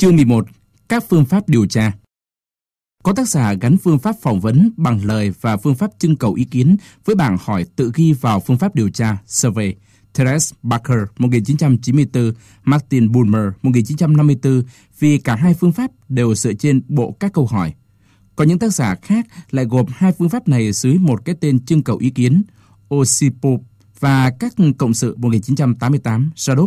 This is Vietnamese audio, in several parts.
Chương 11. Các phương pháp điều tra. Có tác giả gắn phương pháp phỏng vấn bằng lời và phương pháp trưng cầu ý kiến với bảng hỏi tự ghi vào phương pháp điều tra survey. Therese Barker 1994, Martin Bulmer 1954, vì cả hai phương pháp đều dựa trên bộ các câu hỏi. Có những tác giả khác lại gộp hai phương pháp này dưới một cái tên trưng cầu ý kiến, Osipov và các cộng sự 1988, Sadov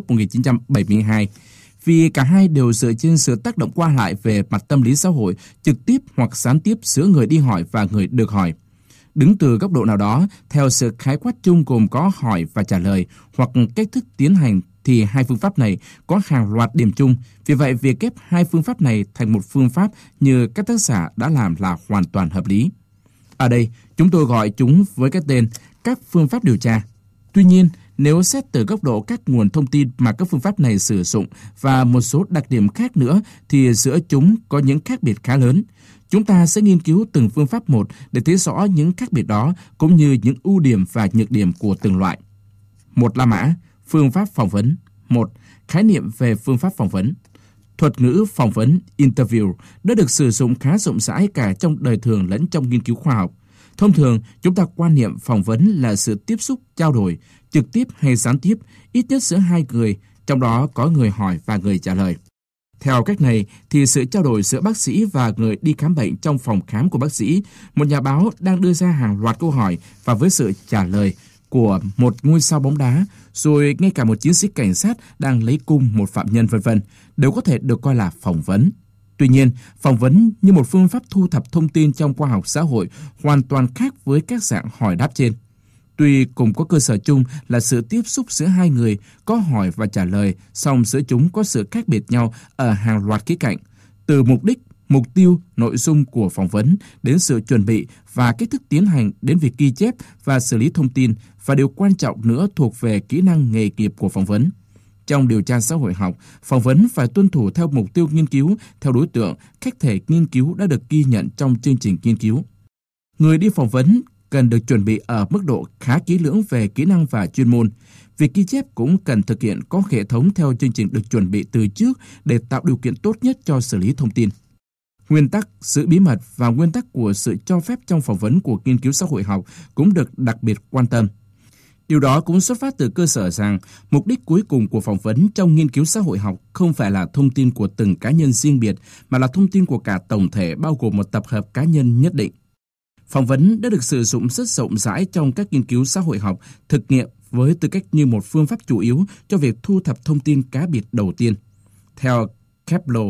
1972, vì cả hai đều dựa trên sự tác động qua lại về mặt tâm lý xã hội, trực tiếp hoặc gián tiếp giữa người đi hỏi và người được hỏi. Đứng từ góc độ nào đó, theo sự khái quát chung gồm có hỏi và trả lời hoặc cách thức tiến hành, thì hai phương pháp này có hàng loạt điểm chung. Vì vậy, việc ghép hai phương pháp này thành một phương pháp như các tác giả đã làm là hoàn toàn hợp lý. Ở đây, chúng tôi gọi chúng với cái tên các phương pháp điều tra. Tuy nhiên, nếu xét từ góc độ các nguồn thông tin mà các phương pháp này sử dụng và một số đặc điểm khác nữa, thì giữa chúng có những khác biệt khá lớn. Chúng ta sẽ nghiên cứu từng phương pháp một để thấy rõ những khác biệt đó, cũng như những ưu điểm và nhược điểm của từng loại. Một La Mã, phương pháp phỏng vấn. 1. Khái niệm về phương pháp phỏng vấn. Thuật ngữ phỏng vấn interview đã được sử dụng khá rộng rãi cả trong đời thường lẫn trong nghiên cứu khoa học. Thông thường, chúng ta quan niệm phỏng vấn là sự tiếp xúc, trao đổi, trực tiếp hay gián tiếp, ít nhất giữa hai người, trong đó có người hỏi và người trả lời. Theo cách này, thì sự trao đổi giữa bác sĩ và người đi khám bệnh trong phòng khám của bác sĩ, một nhà báo đang đưa ra hàng loạt câu hỏi và với sự trả lời của một ngôi sao bóng đá, rồi ngay cả một chiến sĩ cảnh sát đang lấy cung một phạm nhân v.v. đều có thể được coi là phỏng vấn. Tuy nhiên, phỏng vấn như một phương pháp thu thập thông tin trong khoa học xã hội hoàn toàn khác với các dạng hỏi đáp trên. Tuy cùng có cơ sở chung là sự tiếp xúc giữa hai người, có hỏi và trả lời, song giữa chúng có sự khác biệt nhau ở hàng loạt khía cạnh, từ mục đích, mục tiêu, nội dung của phỏng vấn, đến sự chuẩn bị và cách thức tiến hành, đến việc ghi chép và xử lý thông tin, và điều quan trọng nữa thuộc về kỹ năng nghề nghiệp của phỏng vấn. Trong điều tra xã hội học, phỏng vấn phải tuân thủ theo mục tiêu nghiên cứu, theo đối tượng, khách thể nghiên cứu đã được ghi nhận trong chương trình nghiên cứu. Người đi phỏng vấn cần được chuẩn bị ở mức độ khá kỹ lưỡng về kỹ năng và chuyên môn. Việc ghi chép cũng cần thực hiện có hệ thống theo chương trình được chuẩn bị từ trước để tạo điều kiện tốt nhất cho xử lý thông tin. Nguyên tắc giữ bí mật và nguyên tắc của sự cho phép trong phỏng vấn của nghiên cứu xã hội học cũng được đặc biệt quan tâm. Điều đó cũng xuất phát từ cơ sở rằng mục đích cuối cùng của phỏng vấn trong nghiên cứu xã hội học không phải là thông tin của từng cá nhân riêng biệt, mà là thông tin của cả tổng thể bao gồm một tập hợp cá nhân nhất định. Phỏng vấn đã được sử dụng rất rộng rãi trong các nghiên cứu xã hội học thực nghiệm với tư cách như một phương pháp chủ yếu cho việc thu thập thông tin cá biệt đầu tiên. Theo Kepler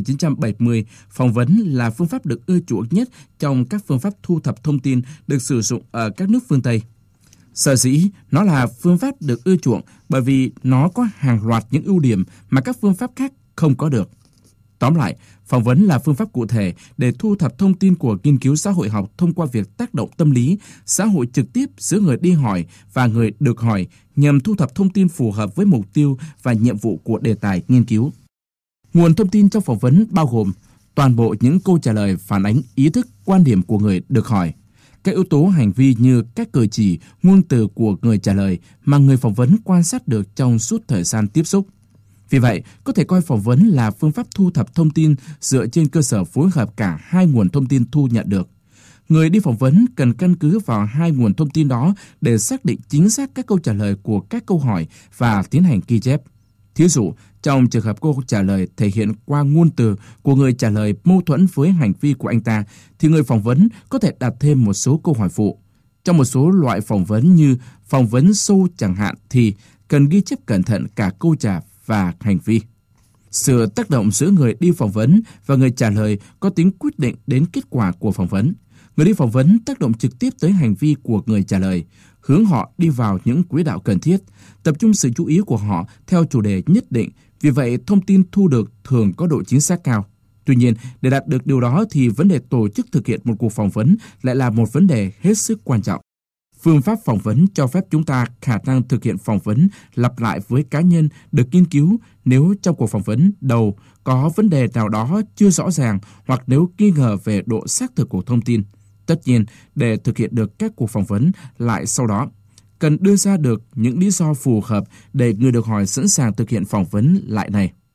1970, phỏng vấn là phương pháp được ưa chuộng nhất trong các phương pháp thu thập thông tin được sử dụng ở các nước phương Tây. Sở dĩ nó là phương pháp được ưa chuộng bởi vì nó có hàng loạt những ưu điểm mà các phương pháp khác không có được. Tóm lại, phỏng vấn là phương pháp cụ thể để thu thập thông tin của nghiên cứu xã hội học thông qua việc tác động tâm lý, xã hội trực tiếp giữa người đi hỏi và người được hỏi nhằm thu thập thông tin phù hợp với mục tiêu và nhiệm vụ của đề tài nghiên cứu. Nguồn thông tin trong phỏng vấn bao gồm toàn bộ những câu trả lời phản ánh ý thức, quan điểm của người được hỏi, các yếu tố hành vi như các cử chỉ, ngôn từ của người trả lời mà người phỏng vấn quan sát được trong suốt thời gian tiếp xúc. Vì vậy, có thể coi phỏng vấn là phương pháp thu thập thông tin dựa trên cơ sở phối hợp cả hai nguồn thông tin thu nhận được. Người đi phỏng vấn cần căn cứ vào hai nguồn thông tin đó để xác định chính xác các câu trả lời của các câu hỏi và tiến hành ghi chép. Thí dụ, trong trường hợp câu trả lời thể hiện qua ngôn từ của người trả lời mâu thuẫn với hành vi của anh ta, thì người phỏng vấn có thể đặt thêm một số câu hỏi phụ. Trong một số loại phỏng vấn như phỏng vấn sâu chẳng hạn thì cần ghi chép cẩn thận cả câu trả và hành vi. Sự tác động giữa người đi phỏng vấn và người trả lời có tính quyết định đến kết quả của phỏng vấn. Người đi phỏng vấn tác động trực tiếp tới hành vi của người trả lời, hướng họ đi vào những quỹ đạo cần thiết, tập trung sự chú ý của họ theo chủ đề nhất định. Vì vậy, thông tin thu được thường có độ chính xác cao. Tuy nhiên, để đạt được điều đó thì vấn đề tổ chức thực hiện một cuộc phỏng vấn lại là một vấn đề hết sức quan trọng. Phương pháp phỏng vấn cho phép chúng ta khả năng thực hiện phỏng vấn lặp lại với cá nhân được nghiên cứu nếu trong cuộc phỏng vấn đầu có vấn đề nào đó chưa rõ ràng hoặc nếu nghi ngờ về độ xác thực của thông tin. Tất nhiên, để thực hiện được các cuộc phỏng vấn lại sau đó, cần đưa ra được những lý do phù hợp để người được hỏi sẵn sàng thực hiện phỏng vấn lại này.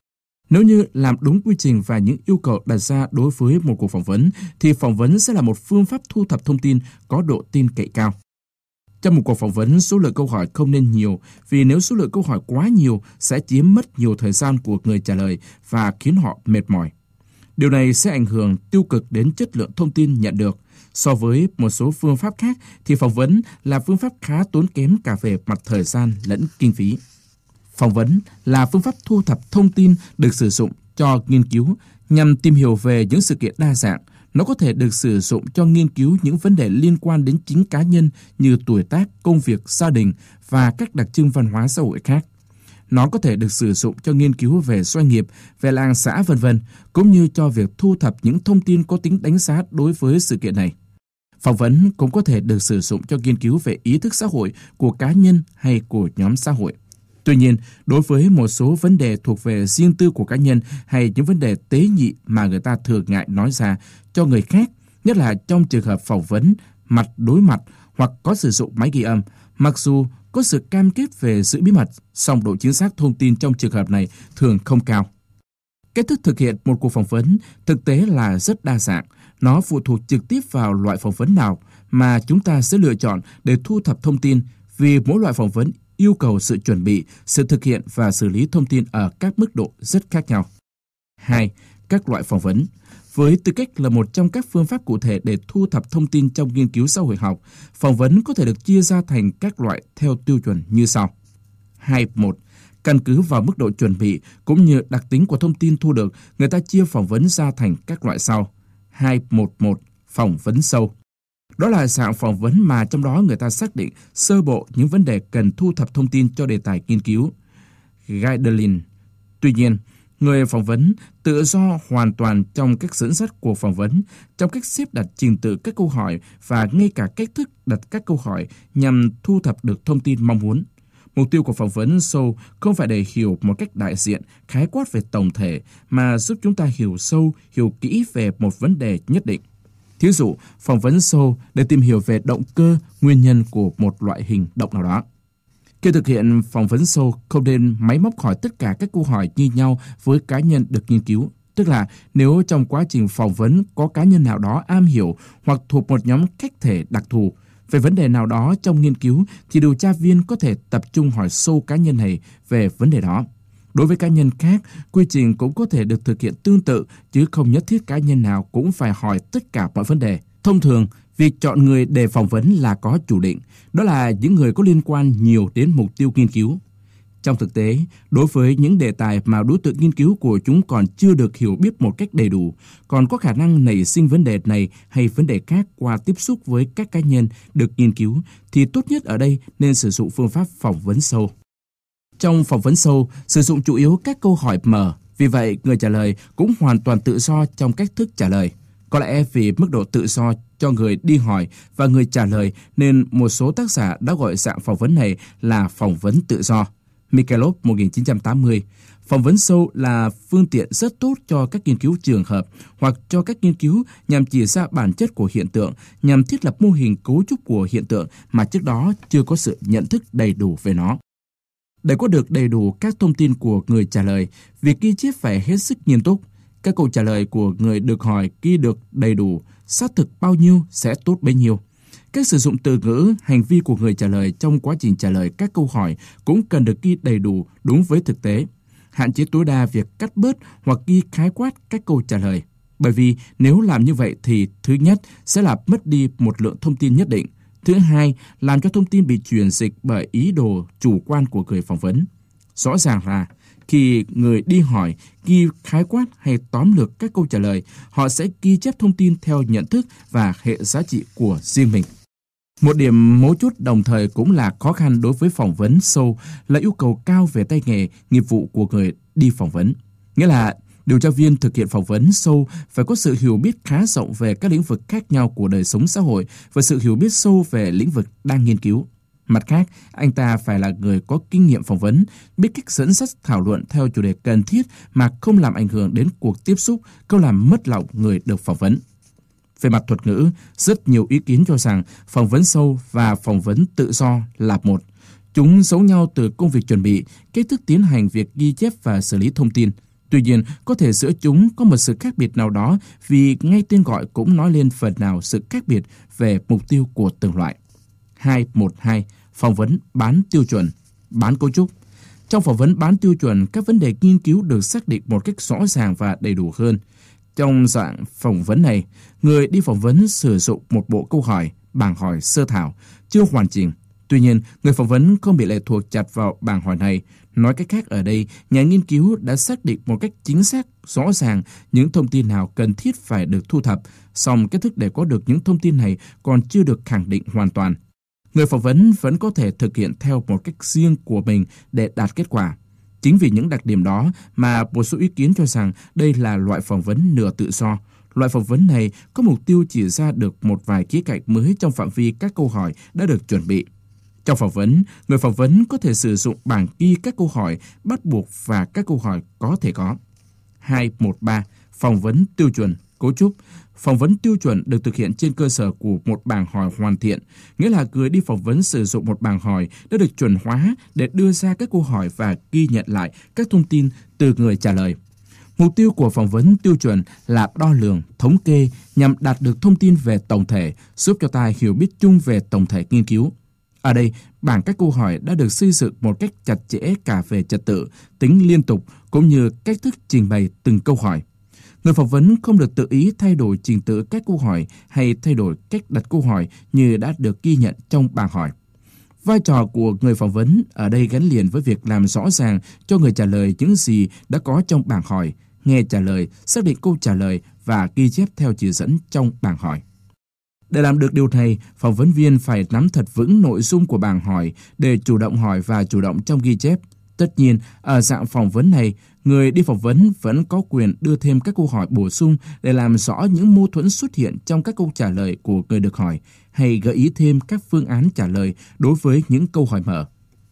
Nếu như làm đúng quy trình và những yêu cầu đặt ra đối với một cuộc phỏng vấn, thì phỏng vấn sẽ là một phương pháp thu thập thông tin có độ tin cậy cao. Trong một cuộc phỏng vấn, số lượng câu hỏi không nên nhiều, vì nếu số lượng câu hỏi quá nhiều sẽ chiếm mất nhiều thời gian của người trả lời và khiến họ mệt mỏi. Điều này sẽ ảnh hưởng tiêu cực đến chất lượng thông tin nhận được. So với một số phương pháp khác thì phỏng vấn là phương pháp khá tốn kém cả về mặt thời gian lẫn kinh phí. Phỏng vấn là phương pháp thu thập thông tin được sử dụng cho nghiên cứu nhằm tìm hiểu về những sự kiện đa dạng. Nó có thể được sử dụng cho nghiên cứu những vấn đề liên quan đến chính cá nhân như tuổi tác, công việc, gia đình và các đặc trưng văn hóa xã hội khác. Nó có thể được sử dụng cho nghiên cứu về doanh nghiệp, về làng xã v.v., cũng như cho việc thu thập những thông tin có tính đánh giá đối với sự kiện này. Phỏng vấn cũng có thể được sử dụng cho nghiên cứu về ý thức xã hội của cá nhân hay của nhóm xã hội. Tuy nhiên, đối với một số vấn đề thuộc về riêng tư của cá nhân hay những vấn đề tế nhị mà người ta thường ngại nói ra cho người khác, nhất là trong trường hợp phỏng vấn mặt đối mặt hoặc có sử dụng máy ghi âm, mặc dù có sự cam kết về giữ bí mật, song độ chính xác thông tin trong trường hợp này thường không cao. Cách thức thực hiện một cuộc phỏng vấn thực tế là rất đa dạng. Nó phụ thuộc trực tiếp vào loại phỏng vấn nào mà chúng ta sẽ lựa chọn để thu thập thông tin, vì mỗi loại phỏng vấn yêu cầu sự chuẩn bị, sự thực hiện và xử lý thông tin ở các mức độ rất khác nhau. 2. Các loại phỏng vấn. Với tư cách là một trong các phương pháp cụ thể để thu thập thông tin trong nghiên cứu xã hội học, phỏng vấn có thể được chia ra thành các loại theo tiêu chuẩn như sau. 2.1. Căn cứ vào mức độ chuẩn bị cũng như đặc tính của thông tin thu được, người ta chia phỏng vấn ra thành các loại sau. 2.1.1. Phỏng vấn sâu. Đó là dạng phỏng vấn mà trong đó người ta xác định sơ bộ những vấn đề cần thu thập thông tin cho đề tài nghiên cứu. Guideline. Tuy nhiên, người phỏng vấn tự do hoàn toàn trong cách dẫn dắt cuộc phỏng vấn, trong cách xếp đặt trình tự các câu hỏi và ngay cả cách thức đặt các câu hỏi nhằm thu thập được thông tin mong muốn. Mục tiêu của phỏng vấn sâu không phải để hiểu một cách đại diện, khái quát về tổng thể, mà giúp chúng ta hiểu sâu, hiểu kỹ về một vấn đề nhất định. Thí dụ, phỏng vấn sâu để tìm hiểu về động cơ, nguyên nhân của một loại hình động nào đó. Khi thực hiện phỏng vấn sâu, không nên máy móc hỏi tất cả các câu hỏi như nhau với cá nhân được nghiên cứu. Tức là nếu trong quá trình phỏng vấn có cá nhân nào đó am hiểu hoặc thuộc một nhóm khách thể đặc thù về vấn đề nào đó trong nghiên cứu, thì điều tra viên có thể tập trung hỏi sâu cá nhân này về vấn đề đó. Đối với cá nhân khác, quy trình cũng có thể được thực hiện tương tự, chứ không nhất thiết cá nhân nào cũng phải hỏi tất cả mọi vấn đề. Thông thường, việc chọn người để phỏng vấn là có chủ định, đó là những người có liên quan nhiều đến mục tiêu nghiên cứu. Trong thực tế, đối với những đề tài mà đối tượng nghiên cứu của chúng còn chưa được hiểu biết một cách đầy đủ, còn có khả năng nảy sinh vấn đề này hay vấn đề khác qua tiếp xúc với các cá nhân được nghiên cứu, thì tốt nhất ở đây nên sử dụng phương pháp phỏng vấn sâu. Trong phỏng vấn sâu, sử dụng chủ yếu các câu hỏi mở, vì vậy người trả lời cũng hoàn toàn tự do trong cách thức trả lời. Có lẽ vì mức độ tự do cho người đi hỏi và người trả lời nên một số tác giả đã gọi dạng phỏng vấn này là phỏng vấn tự do. Mikhailov 1980. Phỏng vấn sâu là phương tiện rất tốt cho các nghiên cứu trường hợp hoặc cho các nghiên cứu nhằm chỉ ra bản chất của hiện tượng, nhằm thiết lập mô hình cấu trúc của hiện tượng mà trước đó chưa có sự nhận thức đầy đủ về nó. Để có được đầy đủ các thông tin của người trả lời, việc ghi chép phải hết sức nghiêm túc. Các câu trả lời của người được hỏi ghi được đầy đủ, xác thực bao nhiêu sẽ tốt bấy nhiêu. Cách sử dụng từ ngữ, hành vi của người trả lời trong quá trình trả lời các câu hỏi cũng cần được ghi đầy đủ đúng với thực tế. Hạn chế tối đa việc cắt bớt hoặc ghi khái quát các câu trả lời. Bởi vì nếu làm như vậy thì thứ nhất sẽ làm mất đi một lượng thông tin nhất định. Thứ hai, làm cho thông tin bị chuyển dịch bởi ý đồ chủ quan của người phỏng vấn. Rõ ràng là khi người đi hỏi ghi khái quát hay tóm lược các câu trả lời, họ sẽ ghi chép thông tin theo nhận thức và hệ giá trị của riêng mình. Một điểm mấu chốt đồng thời cũng là khó khăn đối với phỏng vấn sâu là yêu cầu cao về tay nghề, nghiệp vụ của người đi phỏng vấn. Nghĩa là điều tra viên thực hiện phỏng vấn sâu phải có sự hiểu biết khá rộng về các lĩnh vực khác nhau của đời sống xã hội và sự hiểu biết sâu về lĩnh vực đang nghiên cứu. Mặt khác, anh ta phải là người có kinh nghiệm phỏng vấn, biết cách dẫn dắt thảo luận theo chủ đề cần thiết mà không làm ảnh hưởng đến cuộc tiếp xúc, không làm mất lòng người được phỏng vấn. Về mặt thuật ngữ, rất nhiều ý kiến cho rằng phỏng vấn sâu và phỏng vấn tự do là một. Chúng giống nhau từ công việc chuẩn bị, cách thức tiến hành việc ghi chép và xử lý thông tin. Tuy nhiên, có thể giữa chúng có một sự khác biệt nào đó vì ngay tên gọi cũng nói lên phần nào sự khác biệt về mục tiêu của từng loại. 2.1.2. Phỏng vấn bán tiêu chuẩn, bán cấu trúc. Trong phỏng vấn bán tiêu chuẩn, các vấn đề nghiên cứu được xác định một cách rõ ràng và đầy đủ hơn. Trong dạng phỏng vấn này, người đi phỏng vấn sử dụng một bộ câu hỏi, bảng hỏi sơ thảo, chưa hoàn chỉnh. Tuy nhiên, người phỏng vấn không bị lệ thuộc chặt vào bảng hỏi này. Nói cách khác ở đây, nhà nghiên cứu đã xác định một cách chính xác, rõ ràng những thông tin nào cần thiết phải được thu thập, song cách thức để có được những thông tin này còn chưa được khẳng định hoàn toàn. Người phỏng vấn vẫn có thể thực hiện theo một cách riêng của mình để đạt kết quả. Chính vì những đặc điểm đó mà một số ý kiến cho rằng đây là loại phỏng vấn nửa tự do. Loại phỏng vấn này có mục tiêu chỉ ra được một vài khía cạnh mới trong phạm vi các câu hỏi đã được chuẩn bị. Trong phỏng vấn, người phỏng vấn có thể sử dụng bảng ghi các câu hỏi bắt buộc và các câu hỏi có thể có. 2.1.3. Phỏng vấn tiêu chuẩn, cấu trúc. Phỏng vấn tiêu chuẩn được thực hiện trên cơ sở của một bảng hỏi hoàn thiện, nghĩa là người đi phỏng vấn sử dụng một bảng hỏi đã được chuẩn hóa để đưa ra các câu hỏi và ghi nhận lại các thông tin từ người trả lời. Mục tiêu của phỏng vấn tiêu chuẩn là đo lường, thống kê nhằm đạt được thông tin về tổng thể, giúp cho ta hiểu biết chung về tổng thể nghiên cứu. Ở đây, bảng các câu hỏi đã được xây dựng một cách chặt chẽ cả về trật tự, tính liên tục cũng như cách thức trình bày từng câu hỏi. Người phỏng vấn không được tự ý thay đổi trình tự các câu hỏi hay thay đổi cách đặt câu hỏi như đã được ghi nhận trong bảng hỏi. Vai trò của người phỏng vấn ở đây gắn liền với việc làm rõ ràng cho người trả lời những gì đã có trong bảng hỏi, nghe trả lời, xác định câu trả lời và ghi chép theo chỉ dẫn trong bảng hỏi. Để làm được điều này, phỏng vấn viên phải nắm thật vững nội dung của bảng hỏi để chủ động hỏi và chủ động trong ghi chép. Tất nhiên, ở dạng phỏng vấn này, người đi phỏng vấn vẫn có quyền đưa thêm các câu hỏi bổ sung để làm rõ những mâu thuẫn xuất hiện trong các câu trả lời của người được hỏi, hay gợi ý thêm các phương án trả lời đối với những câu hỏi mở.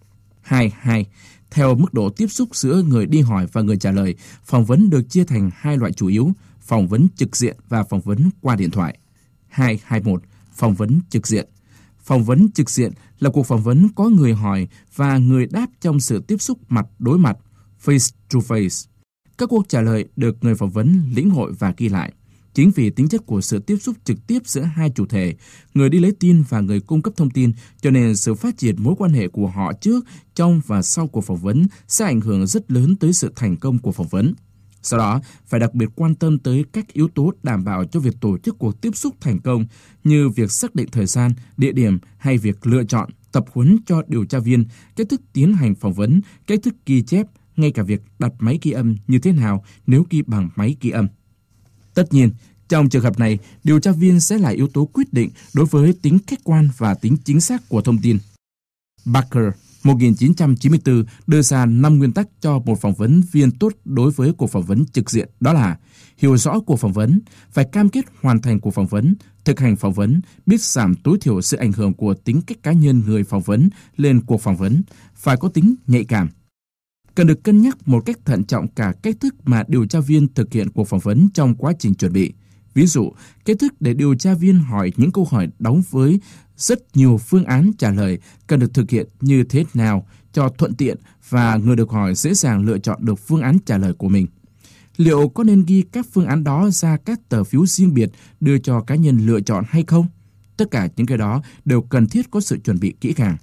2.2. Theo mức độ tiếp xúc giữa người đi hỏi và người trả lời, phỏng vấn được chia thành hai loại chủ yếu, phỏng vấn trực diện và phỏng vấn qua điện thoại. 2.2.1. Phỏng vấn trực diện. Phỏng vấn trực diện là cuộc phỏng vấn có người hỏi và người đáp trong sự tiếp xúc mặt đối mặt, face to face. Các câu trả lời được người phỏng vấn lĩnh hội và ghi lại. Chính vì tính chất của sự tiếp xúc trực tiếp giữa hai chủ thể, người đi lấy tin và người cung cấp thông tin, cho nên sự phát triển mối quan hệ của họ trước, trong và sau cuộc phỏng vấn sẽ ảnh hưởng rất lớn tới sự thành công của phỏng vấn. Sau đó, phải đặc biệt quan tâm tới các yếu tố đảm bảo cho việc tổ chức cuộc tiếp xúc thành công như việc xác định thời gian, địa điểm hay việc lựa chọn, tập huấn cho điều tra viên, cách thức tiến hành phỏng vấn, cách thức ghi chép, ngay cả việc đặt máy ghi âm như thế nào nếu ghi bằng máy ghi âm. Tất nhiên, trong trường hợp này, điều tra viên sẽ là yếu tố quyết định đối với tính khách quan và tính chính xác của thông tin. Barker 1994 đưa ra 5 nguyên tắc cho một phỏng vấn viên tốt đối với cuộc phỏng vấn trực diện, đó là hiểu rõ cuộc phỏng vấn, phải cam kết hoàn thành cuộc phỏng vấn, thực hành phỏng vấn, biết giảm tối thiểu sự ảnh hưởng của tính cách cá nhân người phỏng vấn lên cuộc phỏng vấn, phải có tính nhạy cảm. Cần được cân nhắc một cách thận trọng cả cách thức mà điều tra viên thực hiện cuộc phỏng vấn trong quá trình chuẩn bị. Ví dụ, cách thức để điều tra viên hỏi những câu hỏi đóng với rất nhiều phương án trả lời cần được thực hiện như thế nào cho thuận tiện và người được hỏi dễ dàng lựa chọn được phương án trả lời của mình. Liệu có nên ghi các phương án đó ra các tờ phiếu riêng biệt đưa cho cá nhân lựa chọn hay không? Tất cả những cái đó đều cần thiết có sự chuẩn bị kỹ càng.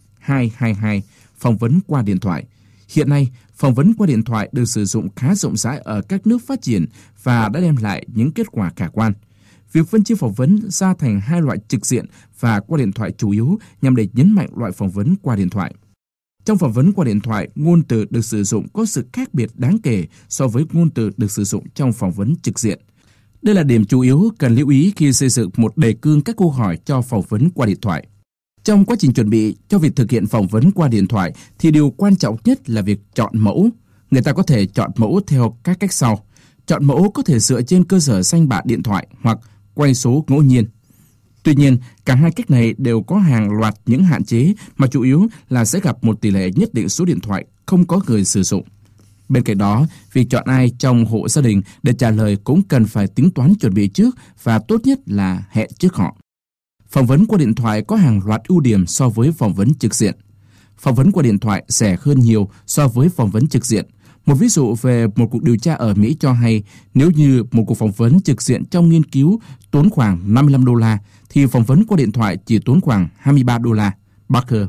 2.2.2. Phỏng vấn qua điện thoại. Hiện nay, phỏng vấn qua điện thoại được sử dụng khá rộng rãi ở các nước phát triển và đã đem lại những kết quả khả quan. Việc phân chia phỏng vấn ra thành hai loại trực diện và qua điện thoại chủ yếu nhằm để nhấn mạnh loại phỏng vấn qua điện thoại. Trong phỏng vấn qua điện thoại, ngôn từ được sử dụng có sự khác biệt đáng kể so với ngôn từ được sử dụng trong phỏng vấn trực diện. Đây là điểm chủ yếu cần lưu ý khi xây dựng một đề cương các câu hỏi cho phỏng vấn qua điện thoại. Trong quá trình chuẩn bị cho việc thực hiện phỏng vấn qua điện thoại thì điều quan trọng nhất là việc chọn mẫu. Người ta có thể chọn mẫu theo các cách sau. Chọn mẫu có thể dựa trên cơ sở danh bạ điện thoại hoặc quay số ngẫu nhiên. Tuy nhiên, cả hai cách này đều có hàng loạt những hạn chế mà chủ yếu là sẽ gặp một tỷ lệ nhất định số điện thoại không có người sử dụng. Bên cạnh đó, việc chọn ai trong hộ gia đình để trả lời cũng cần phải tính toán chuẩn bị trước và tốt nhất là hẹn trước họ. Phỏng vấn qua điện thoại có hàng loạt ưu điểm so với phỏng vấn trực diện. Phỏng vấn qua điện thoại rẻ hơn nhiều so với phỏng vấn trực diện. Một ví dụ về một cuộc điều tra ở Mỹ cho hay nếu như một cuộc phỏng vấn trực diện trong nghiên cứu tốn khoảng $55, thì phỏng vấn qua điện thoại chỉ tốn khoảng $23. Barker,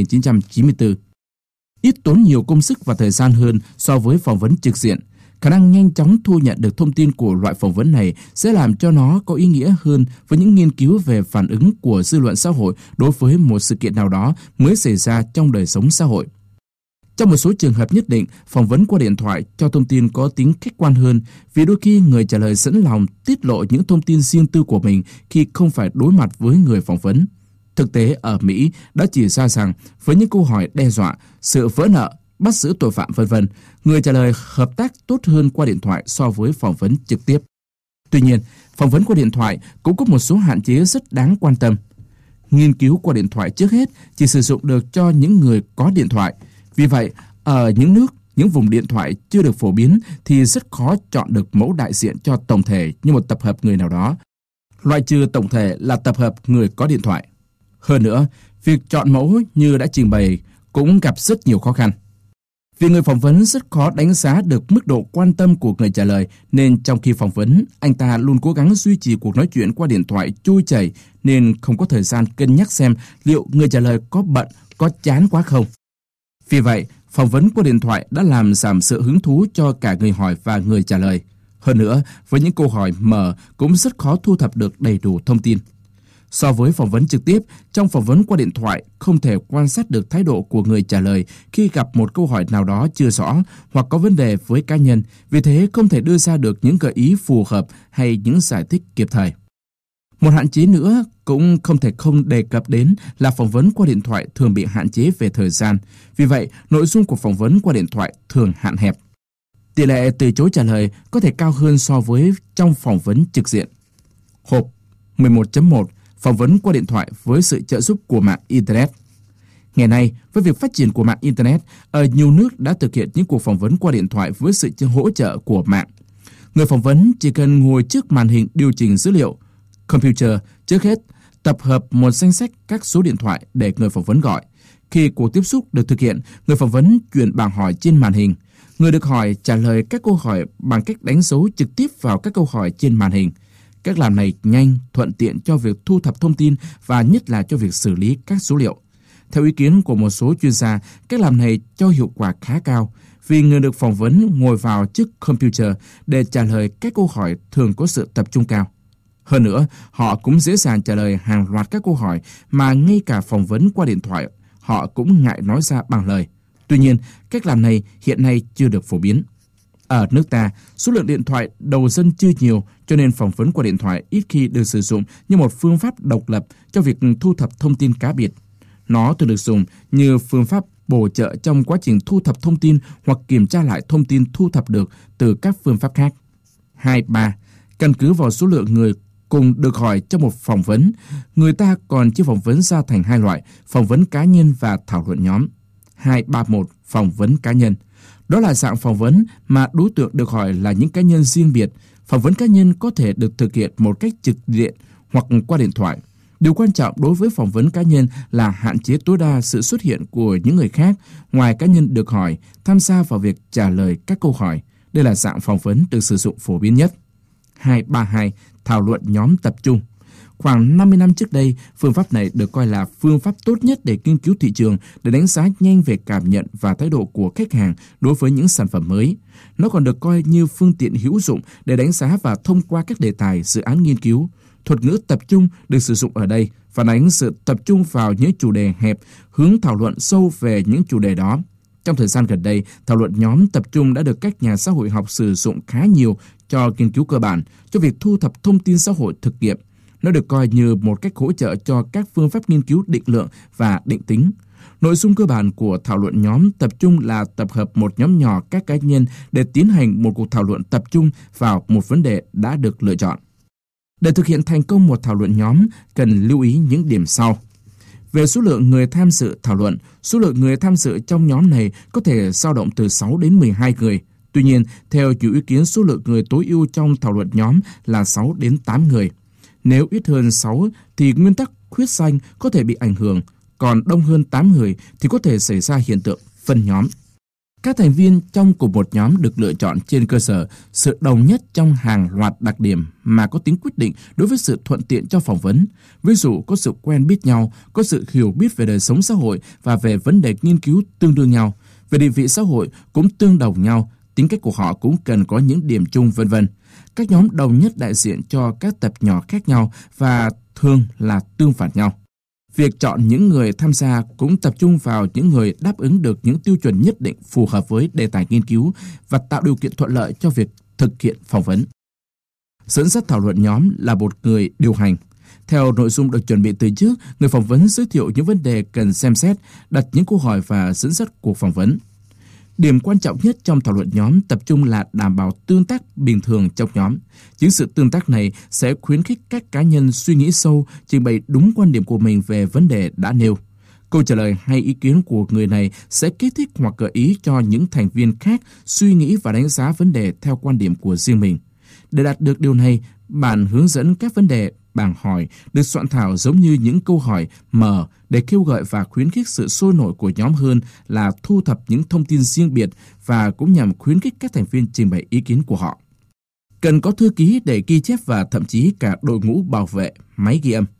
1994. Ít tốn nhiều công sức và thời gian hơn so với phỏng vấn trực diện. Khả năng nhanh chóng thu nhận được thông tin của loại phỏng vấn này sẽ làm cho nó có ý nghĩa hơn với những nghiên cứu về phản ứng của dư luận xã hội đối với một sự kiện nào đó mới xảy ra trong đời sống xã hội. Trong một số trường hợp nhất định, phỏng vấn qua điện thoại cho thông tin có tính khách quan hơn vì đôi khi người trả lời sẵn lòng tiết lộ những thông tin riêng tư của mình khi không phải đối mặt với người phỏng vấn. Thực tế ở Mỹ đã chỉ ra rằng với những câu hỏi đe dọa, sự vỡ nợ, bắt giữ tội phạm v.v., người trả lời hợp tác tốt hơn qua điện thoại so với phỏng vấn trực tiếp. Tuy nhiên, phỏng vấn qua điện thoại cũng có một số hạn chế rất đáng quan tâm. Nghiên cứu qua điện thoại trước hết chỉ sử dụng được cho những người có điện thoại. Vì vậy, ở những vùng điện thoại chưa được phổ biến thì rất khó chọn được mẫu đại diện cho tổng thể như một tập hợp người nào đó. Loại trừ tổng thể là tập hợp người có điện thoại. Hơn nữa, việc chọn mẫu như đã trình bày cũng gặp rất nhiều khó khăn. Vì người phỏng vấn rất khó đánh giá được mức độ quan tâm của người trả lời, nên trong khi phỏng vấn, anh ta luôn cố gắng duy trì cuộc nói chuyện qua điện thoại trôi chảy nên không có thời gian cân nhắc xem liệu người trả lời có bận, có chán quá không. Vì vậy, phỏng vấn qua điện thoại đã làm giảm sự hứng thú cho cả người hỏi và người trả lời. Hơn nữa, với những câu hỏi mở cũng rất khó thu thập được đầy đủ thông tin. So với phỏng vấn trực tiếp, trong phỏng vấn qua điện thoại không thể quan sát được thái độ của người trả lời khi gặp một câu hỏi nào đó chưa rõ hoặc có vấn đề với cá nhân, vì thế không thể đưa ra được những gợi ý phù hợp hay những giải thích kịp thời. Một hạn chế nữa cũng không thể không đề cập đến là phỏng vấn qua điện thoại thường bị hạn chế về thời gian. Vì vậy, nội dung của phỏng vấn qua điện thoại thường hạn hẹp. Tỷ lệ từ chối trả lời có thể cao hơn so với trong phỏng vấn trực diện. Hộp 11.1 Phỏng vấn qua điện thoại với sự trợ giúp của mạng Internet. Ngày nay, với việc phát triển của mạng Internet, ở nhiều nước đã thực hiện những cuộc phỏng vấn qua điện thoại với sự hỗ trợ của mạng. Người phỏng vấn chỉ cần ngồi trước màn hình điều chỉnh dữ liệu, computer trước hết, tập hợp một danh sách các số điện thoại để người phỏng vấn gọi. Khi cuộc tiếp xúc được thực hiện, người phỏng vấn chuyển bảng hỏi trên màn hình. Người được hỏi trả lời các câu hỏi bằng cách đánh dấu trực tiếp vào các câu hỏi trên màn hình. Cách làm này nhanh, thuận tiện cho việc thu thập thông tin và nhất là cho việc xử lý các số liệu. Theo ý kiến của một số chuyên gia, cách làm này cho hiệu quả khá cao vì người được phỏng vấn ngồi vào trước computer để trả lời các câu hỏi thường có sự tập trung cao. Hơn nữa, họ cũng dễ dàng trả lời hàng loạt các câu hỏi mà ngay cả phỏng vấn qua điện thoại họ cũng ngại nói ra bằng lời. Tuy nhiên, cách làm này hiện nay chưa được phổ biến. Ở nước ta, số lượng điện thoại đầu dân chưa nhiều, cho nên phỏng vấn qua điện thoại ít khi được sử dụng như một phương pháp độc lập cho việc thu thập thông tin cá biệt. Nó thường được dùng như phương pháp bổ trợ trong quá trình thu thập thông tin hoặc kiểm tra lại thông tin thu thập được từ các phương pháp khác. 2.3. Căn cứ vào số lượng người cùng được hỏi trong một phỏng vấn, người ta còn chia phỏng vấn ra thành hai loại, phỏng vấn cá nhân và thảo luận nhóm. 2.3.1. Phỏng vấn cá nhân. Đó là dạng phỏng vấn mà đối tượng được hỏi là những cá nhân riêng biệt. Phỏng vấn cá nhân có thể được thực hiện một cách trực diện hoặc qua điện thoại. Điều quan trọng đối với phỏng vấn cá nhân là hạn chế tối đa sự xuất hiện của những người khác ngoài cá nhân được hỏi tham gia vào việc trả lời các câu hỏi. Đây là dạng phỏng vấn được sử dụng phổ biến nhất. 2.3.2. Thảo luận nhóm tập trung. Khoảng 50 năm trước đây, phương pháp này được coi là phương pháp tốt nhất để nghiên cứu thị trường, để đánh giá nhanh về cảm nhận và thái độ của khách hàng đối với những sản phẩm mới. Nó còn được coi như phương tiện hữu dụng để đánh giá và thông qua các đề tài dự án nghiên cứu. Thuật ngữ tập trung được sử dụng ở đây, phản ánh sự tập trung vào những chủ đề hẹp, hướng thảo luận sâu về những chủ đề đó. Trong thời gian gần đây, thảo luận nhóm tập trung đã được các nhà xã hội học sử dụng khá nhiều cho nghiên cứu cơ bản, cho việc thu thập thông tin xã hội thực nghiệm. Nó được coi như một cách hỗ trợ cho các phương pháp nghiên cứu định lượng và định tính. Nội dung cơ bản của thảo luận nhóm tập trung là tập hợp một nhóm nhỏ các cá nhân để tiến hành một cuộc thảo luận tập trung vào một vấn đề đã được lựa chọn. Để thực hiện thành công một thảo luận nhóm, cần lưu ý những điểm sau. Về số lượng người tham dự thảo luận, số lượng người tham dự trong nhóm này có thể dao động từ 6 đến 12 người. Tuy nhiên, theo nhiều ý kiến, số lượng người tối ưu trong thảo luận nhóm là 6 đến 8 người. Nếu ít hơn 6 thì nguyên tắc khuyết danh có thể bị ảnh hưởng, còn đông hơn 8 người thì có thể xảy ra hiện tượng phân nhóm. Các thành viên trong cùng một nhóm được lựa chọn trên cơ sở sự đồng nhất trong hàng loạt đặc điểm mà có tính quyết định đối với sự thuận tiện cho phỏng vấn. Ví dụ có sự quen biết nhau, có sự hiểu biết về đời sống xã hội và về vấn đề nghiên cứu tương đương nhau, về địa vị xã hội cũng tương đồng nhau, tính cách của họ cũng cần có những điểm chung v.v. Các nhóm đồng nhất đại diện cho các tập nhỏ khác nhau và thường là tương phản nhau. Việc chọn những người tham gia cũng tập trung vào những người đáp ứng được những tiêu chuẩn nhất định phù hợp với đề tài nghiên cứu và tạo điều kiện thuận lợi cho việc thực hiện phỏng vấn. Dẫn dắt thảo luận nhóm là một người điều hành. Theo nội dung được chuẩn bị từ trước, người phỏng vấn giới thiệu những vấn đề cần xem xét, đặt những câu hỏi và dẫn dắt cuộc phỏng vấn. Điểm quan trọng nhất trong thảo luận nhóm tập trung là đảm bảo tương tác bình thường trong nhóm. Chính sự tương tác này sẽ khuyến khích các cá nhân suy nghĩ sâu, trình bày đúng quan điểm của mình về vấn đề đã nêu. Câu trả lời hay ý kiến của người này sẽ kích thích hoặc gợi ý cho những thành viên khác suy nghĩ và đánh giá vấn đề theo quan điểm của riêng mình. Để đạt được điều này, bản hướng dẫn các vấn đề bảng hỏi được soạn thảo giống như những câu hỏi mở để kêu gọi và khuyến khích sự sôi nổi của nhóm hơn là thu thập những thông tin riêng biệt, và cũng nhằm khuyến khích các thành viên trình bày ý kiến của họ. Cần có thư ký để ghi chép và thậm chí cả đội ngũ bảo vệ máy ghi âm.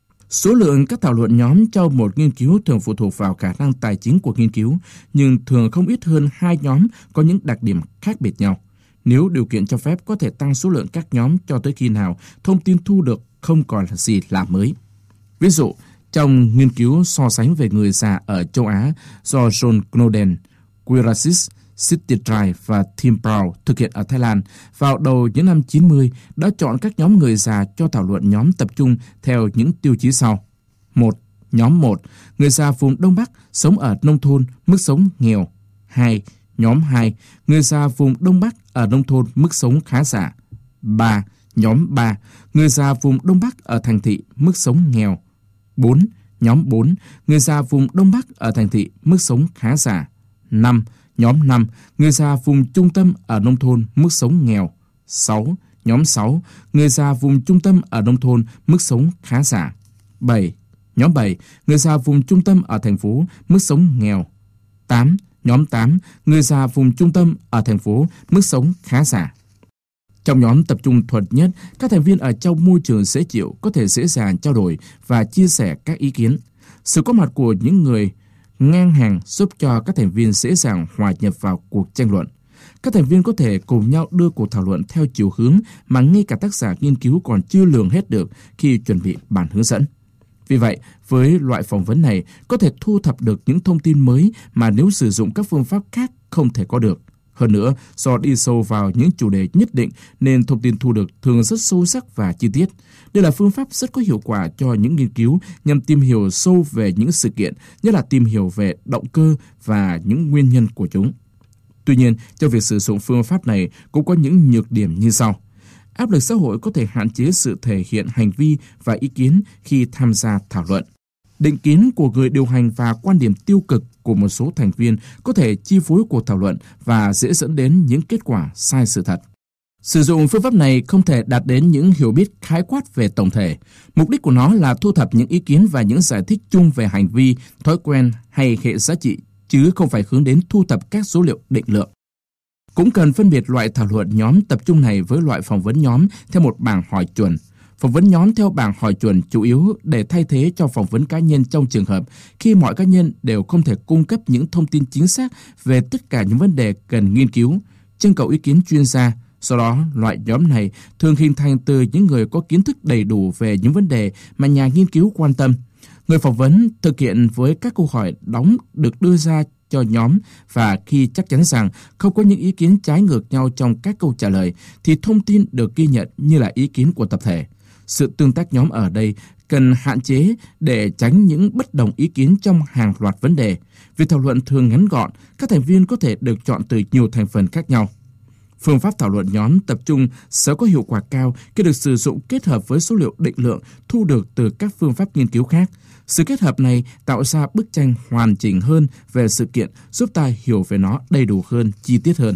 Số lượng các thảo luận nhóm trong một nghiên cứu thường phụ thuộc vào khả năng tài chính của nghiên cứu, nhưng thường không ít hơn 2 nhóm có những đặc điểm khác biệt nhau. Nếu điều kiện cho phép, có thể tăng số lượng các nhóm cho tới khi nào thông tin thu được không còn là gì lạ mới. Ví dụ, trong nghiên cứu so sánh về người già ở châu Á do John Knowden, Quirasis, Sittitrai và Tim Brown thực hiện ở Thái Lan vào đầu những năm 90, đã chọn các nhóm người già cho thảo luận nhóm tập trung theo những tiêu chí sau. 1. Nhóm 1. Người già vùng Đông Bắc sống ở nông thôn, mức sống nghèo. 2. Nhóm 2. Người già vùng Đông Bắc ở nông thôn, mức sống khá giả. 3. Nhóm 3. Người già vùng Đông Bắc ở thành thị, mức sống nghèo. 4. Nhóm 4. Người già vùng Đông Bắc ở thành thị, mức sống khá giả. 5. Nhóm 5. Người già vùng trung tâm ở nông thôn, mức sống nghèo. 6. Nhóm 6. Người già vùng trung tâm ở nông thôn, mức sống khá giả. 7. Nhóm 7. Người già vùng trung tâm ở thành phố, mức sống nghèo. 8. Nhóm 8. Người già vùng trung tâm ở thành phố, mức sống khá giả. Trong nhóm tập trung thuận nhất, các thành viên ở trong môi trường dễ chịu có thể dễ dàng trao đổi và chia sẻ các ý kiến. Sự có mặt của những người ngang hàng giúp cho các thành viên dễ dàng hòa nhập vào cuộc tranh luận. Các thành viên có thể cùng nhau đưa cuộc thảo luận theo chiều hướng mà ngay cả tác giả nghiên cứu còn chưa lường hết được khi chuẩn bị bản hướng dẫn. Vì vậy, với loại phỏng vấn này có thể thu thập được những thông tin mới mà nếu sử dụng các phương pháp khác không thể có được. Hơn nữa, do đi sâu vào những chủ đề nhất định nên thông tin thu được thường rất sâu sắc và chi tiết. Đây là phương pháp rất có hiệu quả cho những nghiên cứu nhằm tìm hiểu sâu về những sự kiện, nhất là tìm hiểu về động cơ và những nguyên nhân của chúng. Tuy nhiên, trong việc sử dụng phương pháp này cũng có những nhược điểm như sau. Áp lực xã hội có thể hạn chế sự thể hiện hành vi và ý kiến khi tham gia thảo luận. Định kiến của người điều hành và quan điểm tiêu cực của một số thành viên có thể chi phối cuộc thảo luận và dễ dẫn đến những kết quả sai sự thật. Sử dụng phương pháp này không thể đạt đến những hiểu biết khái quát về tổng thể. Mục đích của nó là thu thập những ý kiến và những giải thích chung về hành vi, thói quen hay hệ giá trị, chứ không phải hướng đến thu thập các số liệu định lượng. Cũng cần phân biệt loại thảo luận nhóm tập trung này với loại phỏng vấn nhóm theo một bảng hỏi chuẩn. Phỏng vấn nhóm theo bảng hỏi chuẩn chủ yếu để thay thế cho phỏng vấn cá nhân trong trường hợp khi mọi cá nhân đều không thể cung cấp những thông tin chính xác về tất cả những vấn đề cần nghiên cứu, trưng cầu ý kiến chuyên gia. Do đó, loại nhóm này thường hình thành từ những người có kiến thức đầy đủ về những vấn đề mà nhà nghiên cứu quan tâm. Người phỏng vấn thực hiện với các câu hỏi đóng được đưa ra cho nhóm, và khi chắc chắn rằng không có những ý kiến trái ngược nhau trong các câu trả lời thì thông tin được ghi nhận như là ý kiến của tập thể. Sự tương tác nhóm ở đây cần hạn chế để tránh những bất đồng ý kiến trong hàng loạt vấn đề. Việc thảo luận thường ngắn gọn, các thành viên có thể được chọn từ nhiều thành phần khác nhau. Phương pháp thảo luận nhóm tập trung sẽ có hiệu quả cao khi được sử dụng kết hợp với số liệu định lượng thu được từ các phương pháp nghiên cứu khác. Sự kết hợp này tạo ra bức tranh hoàn chỉnh hơn về sự kiện, giúp ta hiểu về nó đầy đủ hơn, chi tiết hơn.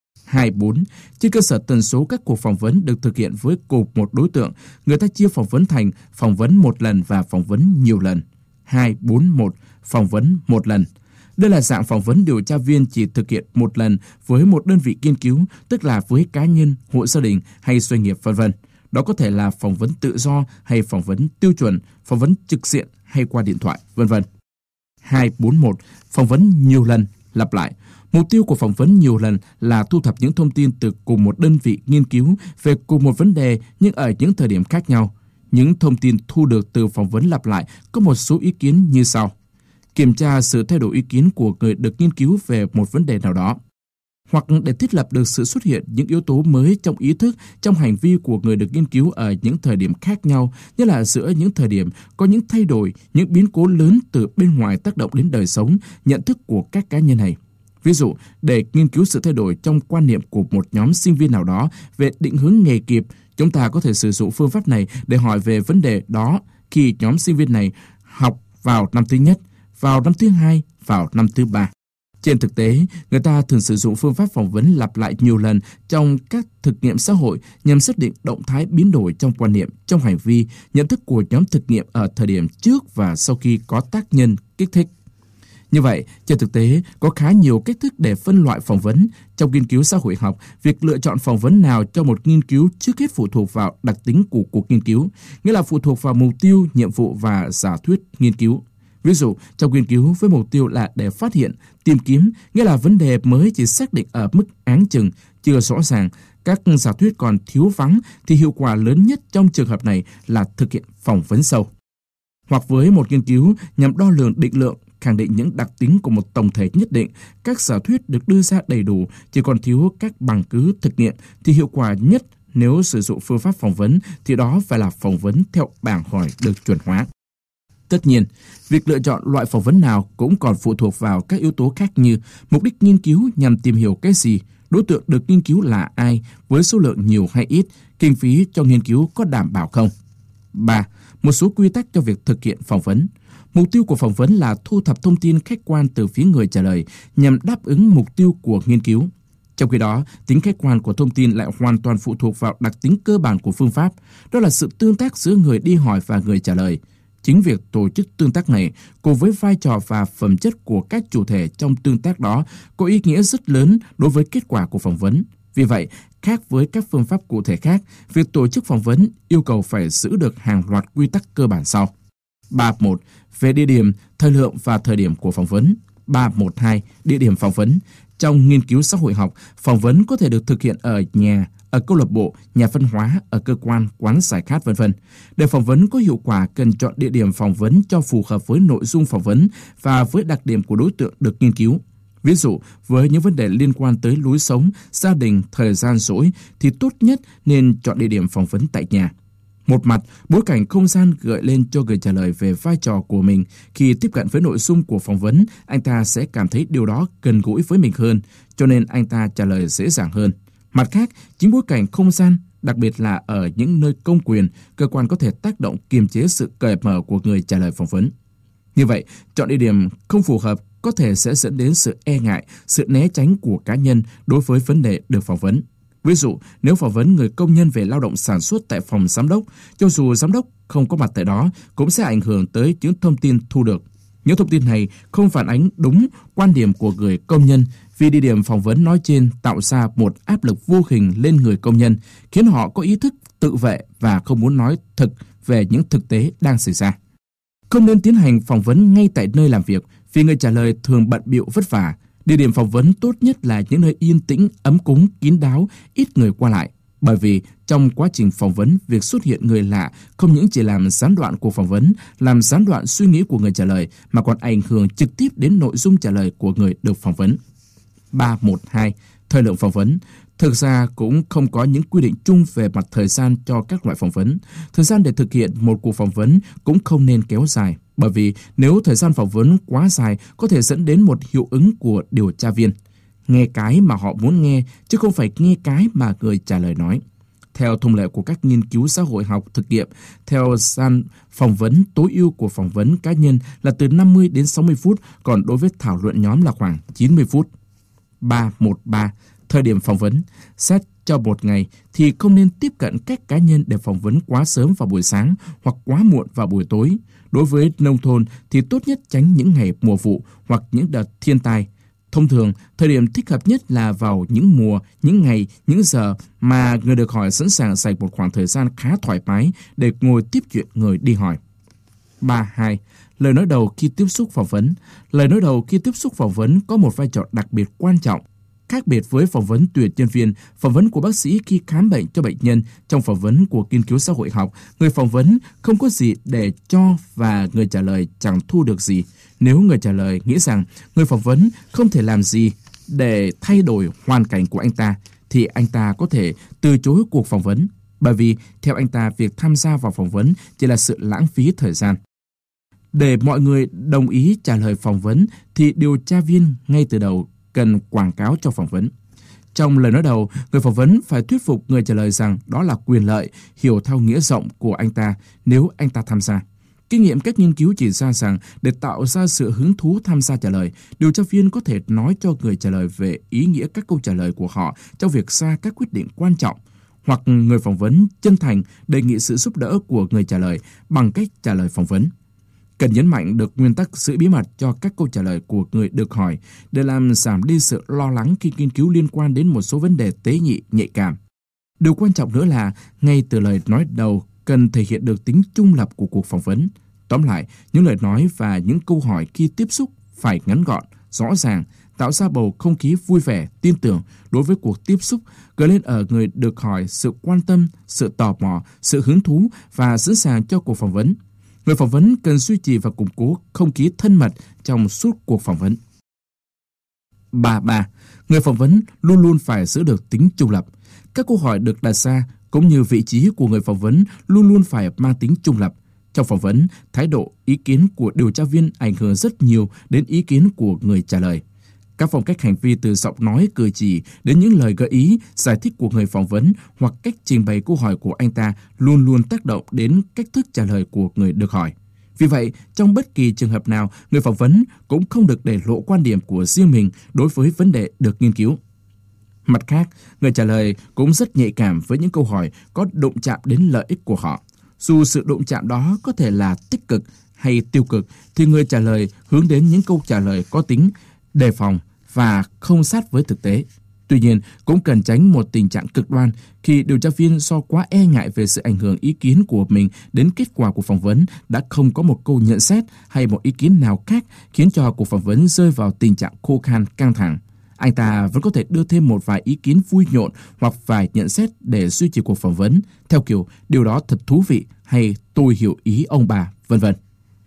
2.4. Trên cơ sở tần số các cuộc phỏng vấn được thực hiện với cùng một đối tượng, người ta chia phỏng vấn thành phỏng vấn một lần và phỏng vấn nhiều lần. 2.4.1. Phỏng vấn một lần. Đây là dạng phỏng vấn điều tra viên chỉ thực hiện một lần với một đơn vị nghiên cứu, tức là với cá nhân, hộ gia đình hay doanh nghiệp v.v. Đó có thể là phỏng vấn tự do hay phỏng vấn tiêu chuẩn, phỏng vấn trực diện hay qua điện thoại, v.v. 241. Phỏng vấn nhiều lần, lặp lại. Mục tiêu của phỏng vấn nhiều lần là thu thập những thông tin từ cùng một đơn vị nghiên cứu về cùng một vấn đề nhưng ở những thời điểm khác nhau. Những thông tin thu được từ phỏng vấn lặp lại có một số ý kiến như sau. Kiểm tra sự thay đổi ý kiến của người được nghiên cứu về một vấn đề nào đó. Hoặc để thiết lập được sự xuất hiện những yếu tố mới trong ý thức, trong hành vi của người được nghiên cứu ở những thời điểm khác nhau, như là giữa những thời điểm có những thay đổi, những biến cố lớn từ bên ngoài tác động đến đời sống, nhận thức của các cá nhân này. Ví dụ, để nghiên cứu sự thay đổi trong quan niệm của một nhóm sinh viên nào đó về định hướng nghề nghiệp, chúng ta có thể sử dụng phương pháp này để hỏi về vấn đề đó khi nhóm sinh viên này học vào năm thứ nhất, vào năm thứ hai, vào năm thứ ba. Trên thực tế, người ta thường sử dụng phương pháp phỏng vấn lặp lại nhiều lần trong các thực nghiệm xã hội nhằm xác định động thái biến đổi trong quan niệm, trong hành vi, nhận thức của nhóm thực nghiệm ở thời điểm trước và sau khi có tác nhân kích thích. Như vậy, trên thực tế, có khá nhiều cách thức để phân loại phỏng vấn. Trong nghiên cứu xã hội học, việc lựa chọn phỏng vấn nào cho một nghiên cứu trước hết phụ thuộc vào đặc tính của cuộc nghiên cứu, nghĩa là phụ thuộc vào mục tiêu, nhiệm vụ và giả thuyết nghiên cứu. Ví dụ, trong nghiên cứu với mục tiêu là để phát hiện, tìm kiếm, nghĩa là vấn đề mới chỉ xác định ở mức áng chừng, chưa rõ ràng, các giả thuyết còn thiếu vắng, thì hiệu quả lớn nhất trong trường hợp này là thực hiện phỏng vấn sâu. Hoặc với một nghiên cứu nhằm đo lường định lượng, khẳng định những đặc tính của một tổng thể nhất định, các giả thuyết được đưa ra đầy đủ, chỉ còn thiếu các bằng cứ thực nghiệm, thì hiệu quả nhất nếu sử dụng phương pháp phỏng vấn thì đó phải là phỏng vấn theo bảng hỏi được chuẩn hóa. Tất nhiên, việc lựa chọn loại phỏng vấn nào cũng còn phụ thuộc vào các yếu tố khác như mục đích nghiên cứu nhằm tìm hiểu cái gì, đối tượng được nghiên cứu là ai, với số lượng nhiều hay ít, kinh phí cho nghiên cứu có đảm bảo không. 3. Một số quy tắc cho việc thực hiện phỏng vấn. Mục tiêu của phỏng vấn là thu thập thông tin khách quan từ phía người trả lời nhằm đáp ứng mục tiêu của nghiên cứu. Trong khi đó, tính khách quan của thông tin lại hoàn toàn phụ thuộc vào đặc tính cơ bản của phương pháp, đó là sự tương tác giữa người đi hỏi và người trả lời. Chính việc tổ chức tương tác này, cùng với vai trò và phẩm chất của các chủ thể trong tương tác đó, có ý nghĩa rất lớn đối với kết quả của phỏng vấn. Vì vậy, khác với các phương pháp cụ thể khác, việc tổ chức phỏng vấn yêu cầu phải giữ được hàng loạt quy tắc cơ bản sau. 3.1. Về địa điểm, thời lượng và thời điểm của phỏng vấn. 3.1.2. Địa điểm phỏng vấn. Trong nghiên cứu xã hội học, phỏng vấn có thể được thực hiện ở nhà, ở câu lạc bộ, nhà văn hóa, ở cơ quan, quán giải khát v.v. Để phỏng vấn có hiệu quả, cần chọn địa điểm phỏng vấn cho phù hợp với nội dung phỏng vấn và với đặc điểm của đối tượng được nghiên cứu. Ví dụ, với những vấn đề liên quan tới lối sống, gia đình, thời gian rỗi thì tốt nhất nên chọn địa điểm phỏng vấn tại nhà. Một mặt, bối cảnh không gian gợi lên cho người trả lời về vai trò của mình. Khi tiếp cận với nội dung của phỏng vấn, anh ta sẽ cảm thấy điều đó gần gũi với mình hơn, cho nên anh ta trả lời dễ dàng hơn. Mặt khác, chính bối cảnh không gian, đặc biệt là ở những nơi công quyền, cơ quan có thể tác động kiềm chế sự cởi mở của người trả lời phỏng vấn. Như vậy, chọn địa điểm không phù hợp có thể sẽ dẫn đến sự e ngại, sự né tránh của cá nhân đối với vấn đề được phỏng vấn. Ví dụ, nếu phỏng vấn người công nhân về lao động sản xuất tại phòng giám đốc, cho dù giám đốc không có mặt tại đó, cũng sẽ ảnh hưởng tới những thông tin thu được. Những thông tin này không phản ánh đúng quan điểm của người công nhân, vì địa điểm phỏng vấn nói trên tạo ra một áp lực vô hình lên người công nhân, khiến họ có ý thức tự vệ và không muốn nói thực về những thực tế đang xảy ra. Không nên tiến hành phỏng vấn ngay tại nơi làm việc, vì người trả lời thường bận bịu vất vả. Địa điểm phỏng vấn tốt nhất là những nơi yên tĩnh, ấm cúng, kín đáo, ít người qua lại. Bởi vì trong quá trình phỏng vấn, việc xuất hiện người lạ không những chỉ làm gián đoạn cuộc phỏng vấn, làm gián đoạn suy nghĩ của người trả lời, mà còn ảnh hưởng trực tiếp đến nội dung trả lời của người được phỏng vấn. 3.1.2. Thời lượng phỏng vấn. Thực ra cũng không có những quy định chung về mặt thời gian cho các loại phỏng vấn. Thời gian để thực hiện một cuộc phỏng vấn cũng không nên kéo dài, bởi vì nếu thời gian phỏng vấn quá dài có thể dẫn đến một hiệu ứng của điều tra viên. Nghe cái mà họ muốn nghe, chứ không phải nghe cái mà người trả lời nói. Theo thông lệ của các nghiên cứu xã hội học thực nghiệm, theo gian phỏng vấn tối ưu của phỏng vấn cá nhân là từ 50 đến 60 phút, còn đối với thảo luận nhóm là khoảng 90 phút. 3.1.3. Thời điểm phỏng vấn. Xét cho một ngày thì không nên tiếp cận các cá nhân để phỏng vấn quá sớm vào buổi sáng hoặc quá muộn vào buổi tối. Đối với nông thôn thì tốt nhất tránh những ngày mùa vụ hoặc những đợt thiên tai. Thông thường, thời điểm thích hợp nhất là vào những mùa, những ngày, những giờ mà người được hỏi sẵn sàng dành một khoảng thời gian khá thoải mái để ngồi tiếp chuyện người đi hỏi. 3.2. Lời nói đầu khi tiếp xúc phỏng vấn. Lời nói đầu khi tiếp xúc phỏng vấn có một vai trò đặc biệt quan trọng. Khác biệt với phỏng vấn tuyển nhân viên, phỏng vấn của bác sĩ khi khám bệnh cho bệnh nhân, trong phỏng vấn của nghiên cứu xã hội học, người phỏng vấn không có gì để cho và người trả lời chẳng thu được gì. Nếu người trả lời nghĩ rằng người phỏng vấn không thể làm gì để thay đổi hoàn cảnh của anh ta, thì anh ta có thể từ chối cuộc phỏng vấn, bởi vì theo anh ta việc tham gia vào phỏng vấn chỉ là sự lãng phí thời gian. Để mọi người đồng ý trả lời phỏng vấn thì điều tra viên ngay từ đầu cần quảng cáo cho phỏng vấn. Trong lời nói đầu, người phỏng vấn phải thuyết phục người trả lời rằng đó là quyền lợi, hiểu theo nghĩa rộng của anh ta nếu anh ta tham gia. Kinh nghiệm các nghiên cứu chỉ ra rằng để tạo ra sự hứng thú tham gia trả lời, điều tra viên có thể nói cho người trả lời về ý nghĩa các câu trả lời của họ trong việc ra các quyết định quan trọng, hoặc người phỏng vấn chân thành đề nghị sự giúp đỡ của người trả lời bằng cách trả lời phỏng vấn. Cần nhấn mạnh được nguyên tắc giữ bí mật cho các câu trả lời của người được hỏi để làm giảm đi sự lo lắng khi nghiên cứu liên quan đến một số vấn đề tế nhị, nhạy cảm. Điều quan trọng nữa là ngay từ lời nói đầu cần thể hiện được tính trung lập của cuộc phỏng vấn. Tóm lại, những lời nói và những câu hỏi khi tiếp xúc phải ngắn gọn, rõ ràng, tạo ra bầu không khí vui vẻ, tin tưởng đối với cuộc tiếp xúc, gợi lên ở người được hỏi sự quan tâm, sự tò mò, sự hứng thú và sẵn sàng cho cuộc phỏng vấn. Người phỏng vấn cần duy trì và củng cố không khí thân mật trong suốt cuộc phỏng vấn. 3.3. Người phỏng vấn luôn luôn phải giữ được tính trung lập. Các câu hỏi được đặt ra cũng như vị trí của người phỏng vấn luôn luôn phải mang tính trung lập. Trong phỏng vấn, thái độ, ý kiến của điều tra viên ảnh hưởng rất nhiều đến ý kiến của người trả lời. Các phong cách hành vi từ giọng nói, cử chỉ đến những lời gợi ý, giải thích của người phỏng vấn hoặc cách trình bày câu hỏi của anh ta luôn luôn tác động đến cách thức trả lời của người được hỏi. Vì vậy, trong bất kỳ trường hợp nào, người phỏng vấn cũng không được để lộ quan điểm của riêng mình đối với vấn đề được nghiên cứu. Mặt khác, người trả lời cũng rất nhạy cảm với những câu hỏi có đụng chạm đến lợi ích của họ. Dù sự đụng chạm đó có thể là tích cực hay tiêu cực, thì người trả lời hướng đến những câu trả lời có tính đề phòng và không sát với thực tế. Tuy nhiên, cũng cần tránh một tình trạng cực đoan khi điều tra viên do quá e ngại về sự ảnh hưởng ý kiến của mình đến kết quả của phỏng vấn đã không có một câu nhận xét hay một ý kiến nào khác khiến cho cuộc phỏng vấn rơi vào tình trạng khô khan căng thẳng. Anh ta vẫn có thể đưa thêm một vài ý kiến vui nhộn hoặc vài nhận xét để duy trì cuộc phỏng vấn, theo kiểu điều đó thật thú vị hay tôi hiểu ý ông bà, vân vân.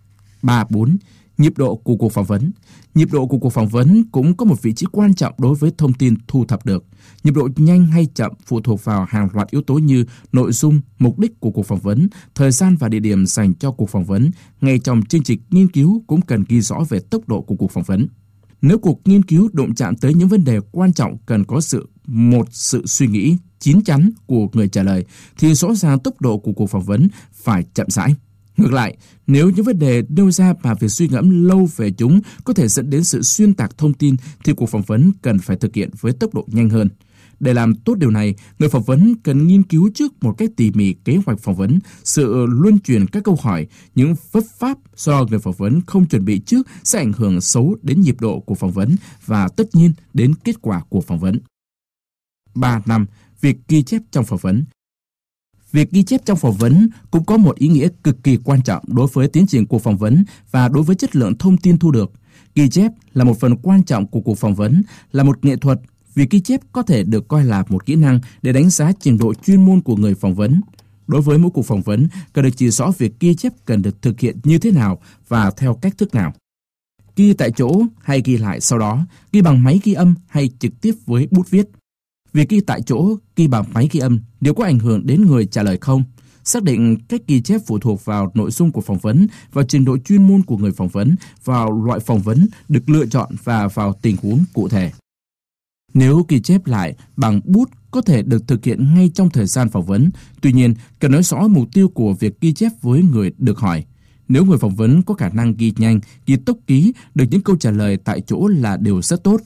3.4. Nhịp độ của cuộc phỏng vấn. Nhịp độ của cuộc phỏng vấn cũng có một vị trí quan trọng đối với thông tin thu thập được. Nhịp độ nhanh hay chậm phụ thuộc vào hàng loạt yếu tố như nội dung, mục đích của cuộc phỏng vấn, thời gian và địa điểm dành cho cuộc phỏng vấn. Ngay trong chương trình nghiên cứu cũng cần ghi rõ về tốc độ của cuộc phỏng vấn. Nếu cuộc nghiên cứu đụng chạm tới những vấn đề quan trọng cần có một sự suy nghĩ chín chắn của người trả lời, thì rõ ràng tốc độ của cuộc phỏng vấn phải chậm rãi. Ngược lại, nếu những vấn đề nêu ra mà việc suy ngẫm lâu về chúng có thể dẫn đến sự xuyên tạc thông tin, thì cuộc phỏng vấn cần phải thực hiện với tốc độ nhanh hơn. Để làm tốt điều này, người phỏng vấn cần nghiên cứu trước một cách tỉ mỉ kế hoạch phỏng vấn, sự luân chuyển các câu hỏi, những vấp pháp do người phỏng vấn không chuẩn bị trước sẽ ảnh hưởng xấu đến nhịp độ của phỏng vấn và tất nhiên đến kết quả của phỏng vấn. 3.5. Việc ghi chép trong phỏng vấn. Việc ghi chép trong phỏng vấn cũng có một ý nghĩa cực kỳ quan trọng đối với tiến trình cuộc phỏng vấn và đối với chất lượng thông tin thu được. Ghi chép là một phần quan trọng của cuộc phỏng vấn, là một nghệ thuật. Việc ghi chép có thể được coi là một kỹ năng để đánh giá trình độ chuyên môn của người phỏng vấn. Đối với mỗi cuộc phỏng vấn, cần được chỉ rõ việc ghi chép cần được thực hiện như thế nào và theo cách thức nào. Ghi tại chỗ hay ghi lại sau đó, ghi bằng máy ghi âm hay trực tiếp với bút viết. Việc ghi tại chỗ, ghi bằng máy ghi âm đều có ảnh hưởng đến người trả lời không? Xác định cách ghi chép phụ thuộc vào nội dung của phỏng vấn, vào trình độ chuyên môn của người phỏng vấn, vào loại phỏng vấn được lựa chọn và vào tình huống cụ thể. Nếu ghi chép lại bằng bút có thể được thực hiện ngay trong thời gian phỏng vấn, tuy nhiên cần nói rõ mục tiêu của việc ghi chép với người được hỏi. Nếu người phỏng vấn có khả năng ghi nhanh, ghi tốc ký được những câu trả lời tại chỗ là điều rất tốt.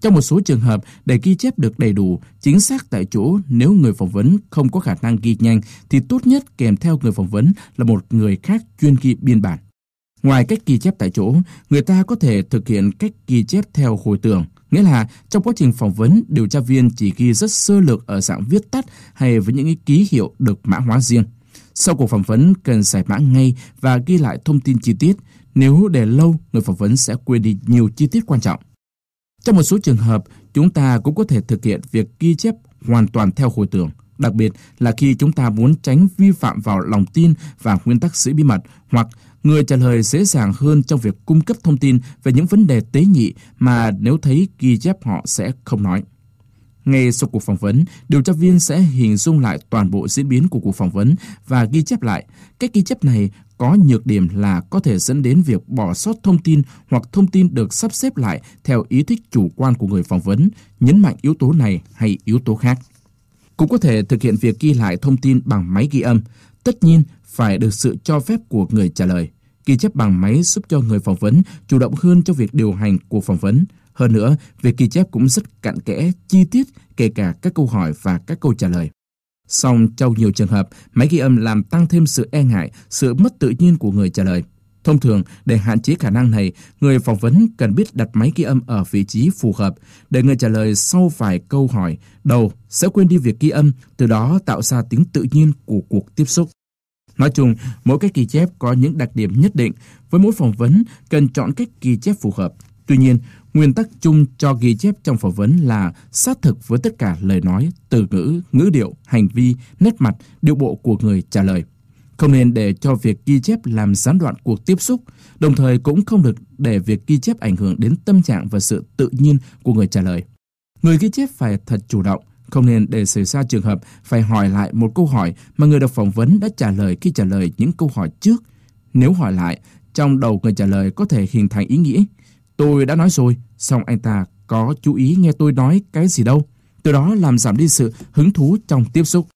Trong một số trường hợp, để ghi chép được đầy đủ, chính xác tại chỗ, nếu người phỏng vấn không có khả năng ghi nhanh, thì tốt nhất kèm theo người phỏng vấn là một người khác chuyên ghi biên bản. Ngoài cách ghi chép tại chỗ, người ta có thể thực hiện cách ghi chép theo hồi tưởng. Nghĩa là trong quá trình phỏng vấn, điều tra viên chỉ ghi rất sơ lược ở dạng viết tắt hay với những ký hiệu được mã hóa riêng. Sau cuộc phỏng vấn cần giải mã ngay và ghi lại thông tin chi tiết. Nếu để lâu, người phỏng vấn sẽ quên đi nhiều chi tiết quan trọng. Trong một số trường hợp, chúng ta cũng có thể thực hiện việc ghi chép hoàn toàn theo hồi tưởng, đặc biệt là khi chúng ta muốn tránh vi phạm vào lòng tin và nguyên tắc giữ bí mật, hoặc người trả lời dễ dàng hơn trong việc cung cấp thông tin về những vấn đề tế nhị mà nếu thấy ghi chép họ sẽ không nói. Ngay sau cuộc phỏng vấn, điều tra viên sẽ hình dung lại toàn bộ diễn biến của cuộc phỏng vấn và ghi chép lại. Cách ghi chép này có nhược điểm là có thể dẫn đến việc bỏ sót thông tin hoặc thông tin được sắp xếp lại theo ý thích chủ quan của người phỏng vấn, nhấn mạnh yếu tố này hay yếu tố khác. Cũng có thể thực hiện việc ghi lại thông tin bằng máy ghi âm, tất nhiên phải được sự cho phép của người trả lời. Ghi chép bằng máy giúp cho người phỏng vấn chủ động hơn trong việc điều hành cuộc phỏng vấn. Hơn nữa, việc ghi chép cũng rất cặn kẽ, chi tiết, kể cả các câu hỏi và các câu trả lời. Song trong nhiều trường hợp, máy ghi âm làm tăng thêm sự e ngại, sự mất tự nhiên của người trả lời. Thông thường, để hạn chế khả năng này, người phỏng vấn cần biết đặt máy ghi âm ở vị trí phù hợp, để người trả lời sau vài câu hỏi đầu sẽ quên đi việc ghi âm, từ đó tạo ra tính tự nhiên của cuộc tiếp xúc. Nói chung, mỗi cách ghi chép có những đặc điểm nhất định, với mỗi phỏng vấn cần chọn cách ghi chép phù hợp. Tuy nhiên, nguyên tắc chung cho ghi chép trong phỏng vấn là sát thực với tất cả lời nói, từ ngữ, ngữ điệu, hành vi, nét mặt, điệu bộ của người trả lời. Không nên để cho việc ghi chép làm gián đoạn cuộc tiếp xúc, đồng thời cũng không được để việc ghi chép ảnh hưởng đến tâm trạng và sự tự nhiên của người trả lời. Người ghi chép phải thật chủ động, không nên để xảy ra trường hợp phải hỏi lại một câu hỏi mà người được phỏng vấn đã trả lời khi trả lời những câu hỏi trước. Nếu hỏi lại, trong đầu người trả lời có thể hình thành ý nghĩ: tôi đã nói rồi, song anh ta có chú ý nghe tôi nói cái gì đâu. Từ đó làm giảm đi sự hứng thú trong tiếp xúc.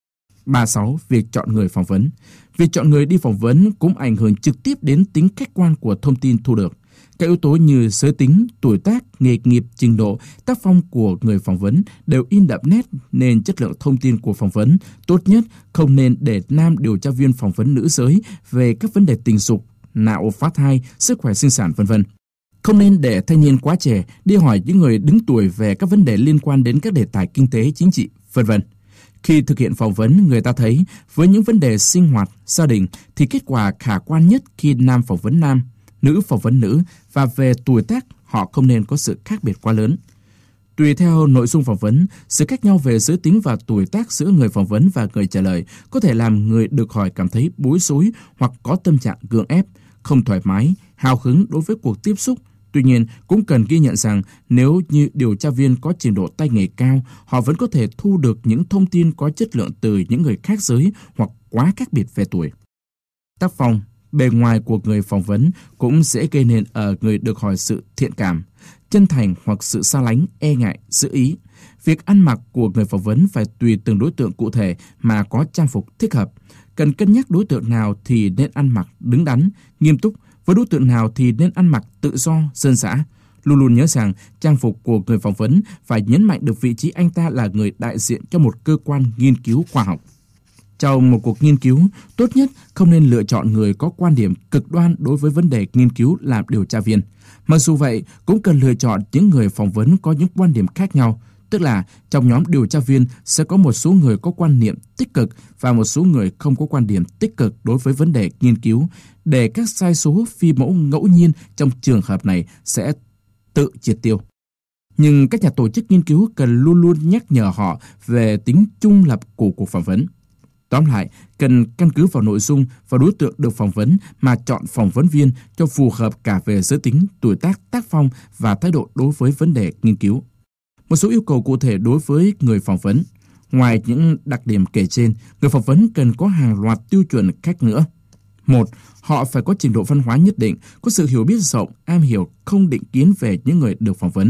36. Việc chọn người phỏng vấn. Việc chọn người đi phỏng vấn cũng ảnh hưởng trực tiếp đến tính khách quan của thông tin thu được. Các yếu tố như giới tính, tuổi tác, nghề nghiệp, trình độ, tác phong của người phỏng vấn đều in đậm nét nên chất lượng thông tin của phỏng vấn. Tốt nhất không nên để nam điều tra viên phỏng vấn nữ giới về các vấn đề tình dục, nạo phá thai, sức khỏe sinh sản v.v. Không nên để thanh niên quá trẻ đi hỏi những người đứng tuổi về các vấn đề liên quan đến các đề tài kinh tế, chính trị, v.v. Khi thực hiện phỏng vấn, người ta thấy với những vấn đề sinh hoạt, gia đình thì kết quả khả quan nhất khi nam phỏng vấn nam, nữ phỏng vấn nữ, và về tuổi tác họ không nên có sự khác biệt quá lớn. Tùy theo nội dung phỏng vấn, sự khác nhau về giới tính và tuổi tác giữa người phỏng vấn và người trả lời có thể làm người được hỏi cảm thấy bối rối hoặc có tâm trạng gượng ép, không thoải mái, hào hứng đối với cuộc tiếp xúc. Tuy nhiên, cũng cần ghi nhận rằng nếu như điều tra viên có trình độ tay nghề cao, họ vẫn có thể thu được những thông tin có chất lượng từ những người khác giới hoặc quá khác biệt về tuổi. Tác phong, bề ngoài của người phỏng vấn cũng dễ gây nên ở người được hỏi sự thiện cảm, chân thành hoặc sự xa lánh, e ngại, giữ ý. Việc ăn mặc của người phỏng vấn phải tùy từng đối tượng cụ thể mà có trang phục thích hợp. Cần cân nhắc đối tượng nào thì nên ăn mặc đứng đắn, nghiêm túc, với đối tượng nào thì nên ăn mặc tự do, dân dã. Luôn luôn nhớ rằng trang phục của người phỏng vấn phải nhấn mạnh được vị trí anh ta là người đại diện cho một cơ quan nghiên cứu khoa học. Trong một cuộc nghiên cứu, tốt nhất không nên lựa chọn người có quan điểm cực đoan đối với vấn đề nghiên cứu làm điều tra viên. Mặc dù vậy, cũng cần lựa chọn những người phỏng vấn có những quan điểm khác nhau, tức là trong nhóm điều tra viên sẽ có một số người có quan niệm tích cực và một số người không có quan điểm tích cực đối với vấn đề nghiên cứu, để các sai số phi mẫu ngẫu nhiên trong trường hợp này sẽ tự triệt tiêu. Nhưng các nhà tổ chức nghiên cứu cần luôn luôn nhắc nhở họ về tính trung lập của cuộc phỏng vấn. Tóm lại, cần căn cứ vào nội dung và đối tượng được phỏng vấn mà chọn phỏng vấn viên cho phù hợp cả về giới tính, tuổi tác, tác phong và thái độ đối với vấn đề nghiên cứu. Một số yêu cầu cụ thể đối với người phỏng vấn. Ngoài những đặc điểm kể trên, người phỏng vấn cần có hàng loạt tiêu chuẩn khác nữa. 1. Họ phải có trình độ văn hóa nhất định, có sự hiểu biết rộng, am hiểu không định kiến về những người được phỏng vấn.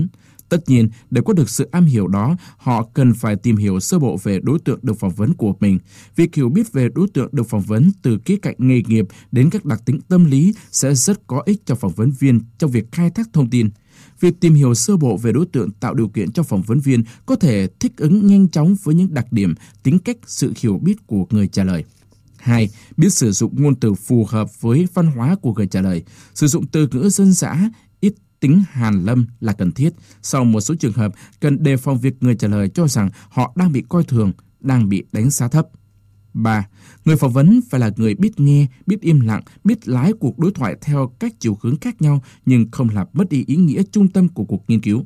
Tất nhiên, để có được sự am hiểu đó, họ cần phải tìm hiểu sơ bộ về đối tượng được phỏng vấn của mình. Việc hiểu biết về đối tượng được phỏng vấn từ khía cạnh nghề nghiệp đến các đặc tính tâm lý sẽ rất có ích cho phỏng vấn viên trong việc khai thác thông tin. Việc tìm hiểu sơ bộ về đối tượng tạo điều kiện cho phỏng vấn viên có thể thích ứng nhanh chóng với những đặc điểm, tính cách, sự hiểu biết của người trả lời. 2. Biết sử dụng ngôn từ phù hợp với văn hóa của người trả lời. Sử dụng từ ngữ dân dã, ít tính hàn lâm là cần thiết. Sau một số trường hợp, cần đề phòng việc người trả lời cho rằng họ đang bị coi thường, đang bị đánh giá thấp. 3. Người phỏng vấn phải là người biết nghe, biết im lặng, biết lái cuộc đối thoại theo các chiều hướng khác nhau nhưng không làm mất đi ý nghĩa trung tâm của cuộc nghiên cứu.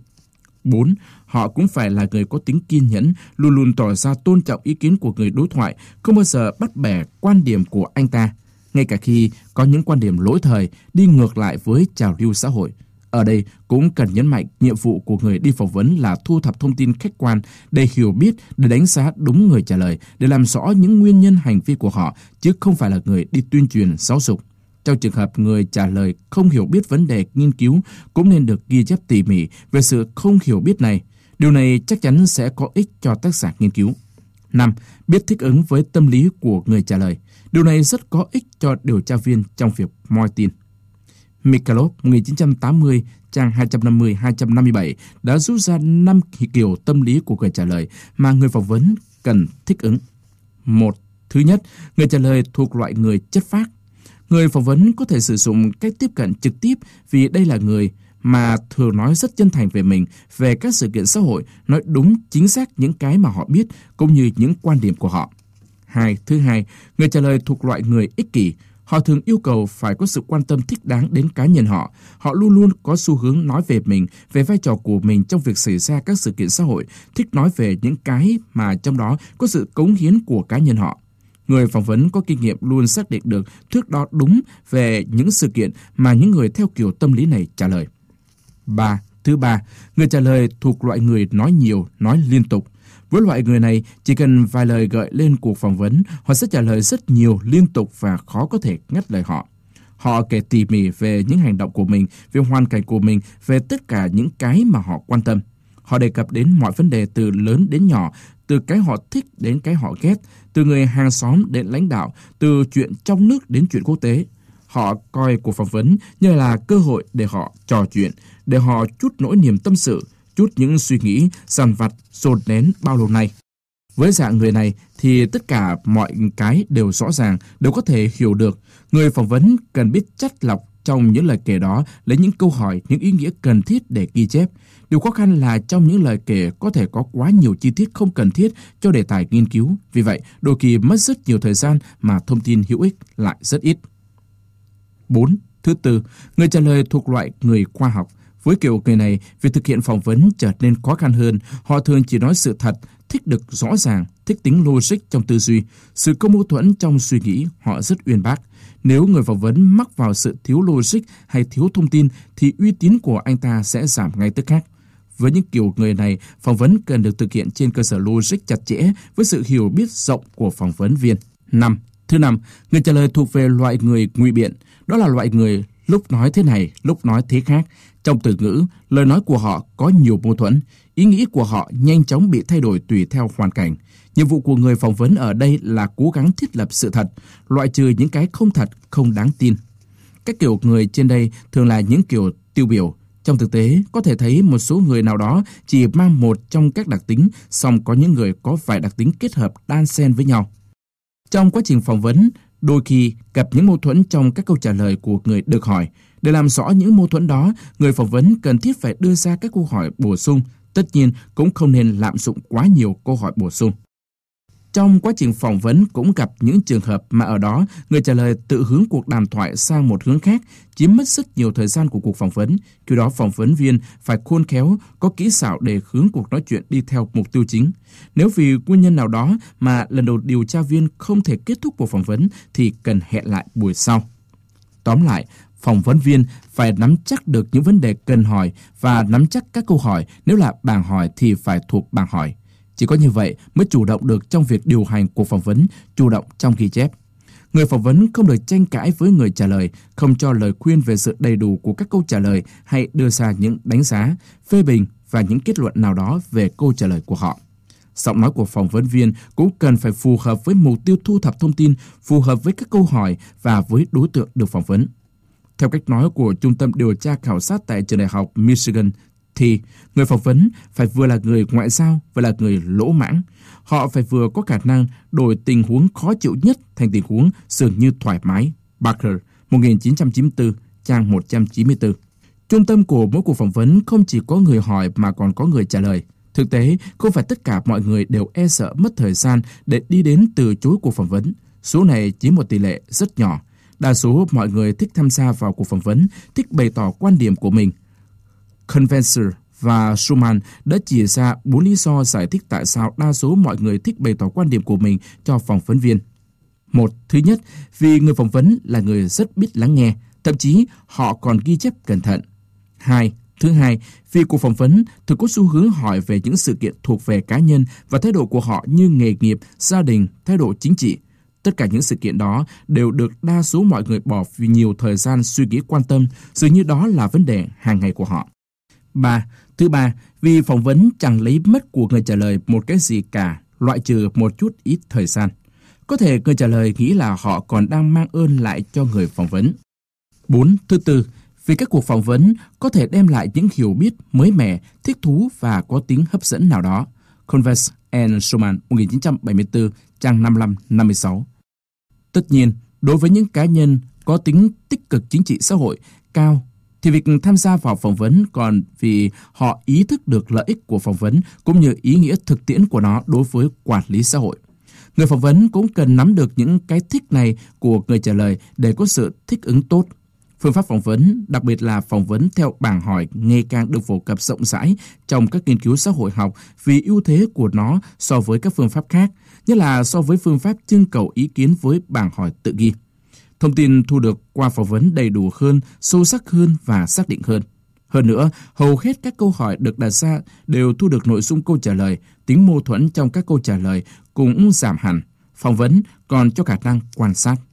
4. Họ cũng phải là người có tính kiên nhẫn, luôn luôn tỏ ra tôn trọng ý kiến của người đối thoại, không bao giờ bắt bẻ quan điểm của anh ta, ngay cả khi có những quan điểm lỗi thời, đi ngược lại với trào lưu xã hội. Ở đây cũng cần nhấn mạnh nhiệm vụ của người đi phỏng vấn là thu thập thông tin khách quan để hiểu biết, để đánh giá đúng người trả lời, để làm rõ những nguyên nhân hành vi của họ, chứ không phải là người đi tuyên truyền giáo dục. Trong trường hợp người trả lời không hiểu biết vấn đề nghiên cứu, cũng nên được ghi chép tỉ mỉ về sự không hiểu biết này. Điều này chắc chắn sẽ có ích cho tác giả nghiên cứu. 5. Biết thích ứng với tâm lý của người trả lời. Điều này rất có ích cho điều tra viên trong việc moi tin. Mikhailov 1980, trang 250-257 đã rút ra 5 kiểu tâm lý của người trả lời mà người phỏng vấn cần thích ứng. 1. Thứ nhất, người trả lời thuộc loại người chất phác. Người phỏng vấn có thể sử dụng cách tiếp cận trực tiếp vì đây là người mà thường nói rất chân thành về mình, về các sự kiện xã hội, nói đúng chính xác những cái mà họ biết cũng như những quan điểm của họ. Thứ hai, người trả lời thuộc loại người ích kỷ. Họ thường yêu cầu phải có sự quan tâm thích đáng đến cá nhân họ. Họ luôn luôn có xu hướng nói về mình, về vai trò của mình trong việc xảy ra các sự kiện xã hội, thích nói về những cái mà trong đó có sự cống hiến của cá nhân họ. Người phỏng vấn có kinh nghiệm luôn xác định được thước đo đúng về những sự kiện mà những người theo kiểu tâm lý này trả lời. Thứ ba, người trả lời thuộc loại người nói nhiều, nói liên tục. Với loại người này, chỉ cần vài lời gợi lên cuộc phỏng vấn, họ sẽ trả lời rất nhiều, liên tục và khó có thể ngắt lời họ. Họ kể tỉ mỉ về những hành động của mình, về hoàn cảnh của mình, về tất cả những cái mà họ quan tâm. Họ đề cập đến mọi vấn đề từ lớn đến nhỏ, từ cái họ thích đến cái họ ghét, từ người hàng xóm đến lãnh đạo, từ chuyện trong nước đến chuyện quốc tế. Họ coi cuộc phỏng vấn như là cơ hội để họ trò chuyện, để họ trút nỗi niềm tâm sự, chút những suy nghĩ dằn vặt dồn nén bao lâu nay. Với dạng người này thì tất cả mọi cái đều rõ ràng, đều có thể hiểu được. Người phỏng vấn cần biết chắt lọc trong những lời kể đó, lấy những câu hỏi, những ý nghĩa cần thiết để ghi chép. Điều khó khăn là trong những lời kể có thể có quá nhiều chi tiết không cần thiết cho đề tài nghiên cứu. Vì vậy, đôi khi mất rất nhiều thời gian mà thông tin hữu ích lại rất ít. Thứ tư, người trả lời thuộc loại người khoa học. Với kiểu người này, việc thực hiện phỏng vấn trở nên khó khăn hơn. Họ thường chỉ nói sự thật, thích được rõ ràng, thích tính logic trong tư duy. Sự có mâu thuẫn trong suy nghĩ, họ rất uyên bác. Nếu người phỏng vấn mắc vào sự thiếu logic hay thiếu thông tin, thì uy tín của anh ta sẽ giảm ngay tức khắc. Với những kiểu người này, phỏng vấn cần được thực hiện trên cơ sở logic chặt chẽ với sự hiểu biết rộng của phỏng vấn viên. Thứ năm, người trả lời thuộc về loại người ngụy biện. Đó là loại người lúc nói thế này, lúc nói thế khác. Trong từ ngữ, lời nói của họ có nhiều mâu thuẫn. Ý nghĩ của họ nhanh chóng bị thay đổi tùy theo hoàn cảnh. Nhiệm vụ của người phỏng vấn ở đây là cố gắng thiết lập sự thật, loại trừ những cái không thật, không đáng tin. Các kiểu người trên đây thường là những kiểu tiêu biểu. Trong thực tế, có thể thấy một số người nào đó chỉ mang một trong các đặc tính, song có những người có vài đặc tính kết hợp đan xen với nhau. Trong quá trình phỏng vấn, đôi khi gặp những mâu thuẫn trong các câu trả lời của người được hỏi. Để làm rõ những mâu thuẫn đó, người phỏng vấn cần thiết phải đưa ra các câu hỏi bổ sung. Tất nhiên, cũng không nên lạm dụng quá nhiều câu hỏi bổ sung. Trong quá trình phỏng vấn cũng gặp những trường hợp mà ở đó người trả lời tự hướng cuộc đàm thoại sang một hướng khác, chiếm mất rất nhiều thời gian của cuộc phỏng vấn. Khi đó phỏng vấn viên phải khôn khéo, có kỹ xảo để hướng cuộc nói chuyện đi theo mục tiêu chính. Nếu vì nguyên nhân nào đó mà lần đầu điều tra viên không thể kết thúc cuộc phỏng vấn thì cần hẹn lại buổi sau. Tóm lại, phỏng vấn viên phải nắm chắc được những vấn đề cần hỏi và nắm chắc các câu hỏi, nếu là bảng hỏi thì phải thuộc bảng hỏi. Chỉ có như vậy mới chủ động được trong việc điều hành cuộc phỏng vấn, chủ động trong ghi chép. Người phỏng vấn không được tranh cãi với người trả lời, không cho lời khuyên về sự đầy đủ của các câu trả lời hay đưa ra những đánh giá, phê bình và những kết luận nào đó về câu trả lời của họ. Giọng nói của phỏng vấn viên cũng cần phải phù hợp với mục tiêu thu thập thông tin, phù hợp với các câu hỏi và với đối tượng được phỏng vấn. Theo cách nói của Trung tâm Điều tra Khảo sát tại Trường Đại học Michigan, thì người phỏng vấn phải vừa là người ngoại giao, vừa là người lỗ mãng. Họ phải vừa có khả năng đổi tình huống khó chịu nhất thành tình huống dường như thoải mái. Barker, 1994, trang 194. Trung tâm của mỗi cuộc phỏng vấn không chỉ có người hỏi mà còn có người trả lời. Thực tế, không phải tất cả mọi người đều e sợ mất thời gian để đi đến từ chối cuộc phỏng vấn. Số này chiếm một tỷ lệ rất nhỏ. Đa số mọi người thích tham gia vào cuộc phỏng vấn, thích bày tỏ quan điểm của mình. Convencer và Schumann đã chỉ ra 4 lý do giải thích tại sao đa số mọi người thích bày tỏ quan điểm của mình cho phỏng vấn viên. Thứ nhất, vì người phỏng vấn là người rất biết lắng nghe, thậm chí họ còn ghi chép cẩn thận. Thứ hai, vì cuộc phỏng vấn thường có xu hướng hỏi về những sự kiện thuộc về cá nhân và thái độ của họ như nghề nghiệp, gia đình, thái độ chính trị. Tất cả những sự kiện đó đều được đa số mọi người bỏ vì nhiều thời gian suy nghĩ quan tâm, dường như đó là vấn đề hàng ngày của họ. Thứ ba, vì phỏng vấn chẳng lấy mất của người trả lời một cái gì cả, loại trừ một chút ít thời gian. Có thể người trả lời nghĩ là họ còn đang mang ơn lại cho người phỏng vấn. Thứ tư, vì các cuộc phỏng vấn có thể đem lại những hiểu biết mới mẻ, thích thú và có tính hấp dẫn nào đó. Converse and Schumann, 1974, trang 55-56. Tất nhiên, đối với những cá nhân có tính tích cực chính trị xã hội cao, thì việc tham gia vào phỏng vấn còn vì họ ý thức được lợi ích của phỏng vấn cũng như ý nghĩa thực tiễn của nó đối với quản lý xã hội. Người phỏng vấn cũng cần nắm được những cái thích này của người trả lời để có sự thích ứng tốt. Phương pháp phỏng vấn, đặc biệt là phỏng vấn theo bảng hỏi, ngày càng được phổ cập rộng rãi trong các nghiên cứu xã hội học vì ưu thế của nó so với các phương pháp khác, nhất là so với phương pháp trưng cầu ý kiến với bảng hỏi tự ghi. Thông tin thu được qua phỏng vấn đầy đủ hơn, sâu sắc hơn và xác định hơn. Hơn nữa, hầu hết các câu hỏi được đặt ra đều thu được nội dung câu trả lời, tính mâu thuẫn trong các câu trả lời cũng giảm hẳn. Phỏng vấn còn cho khả năng quan sát.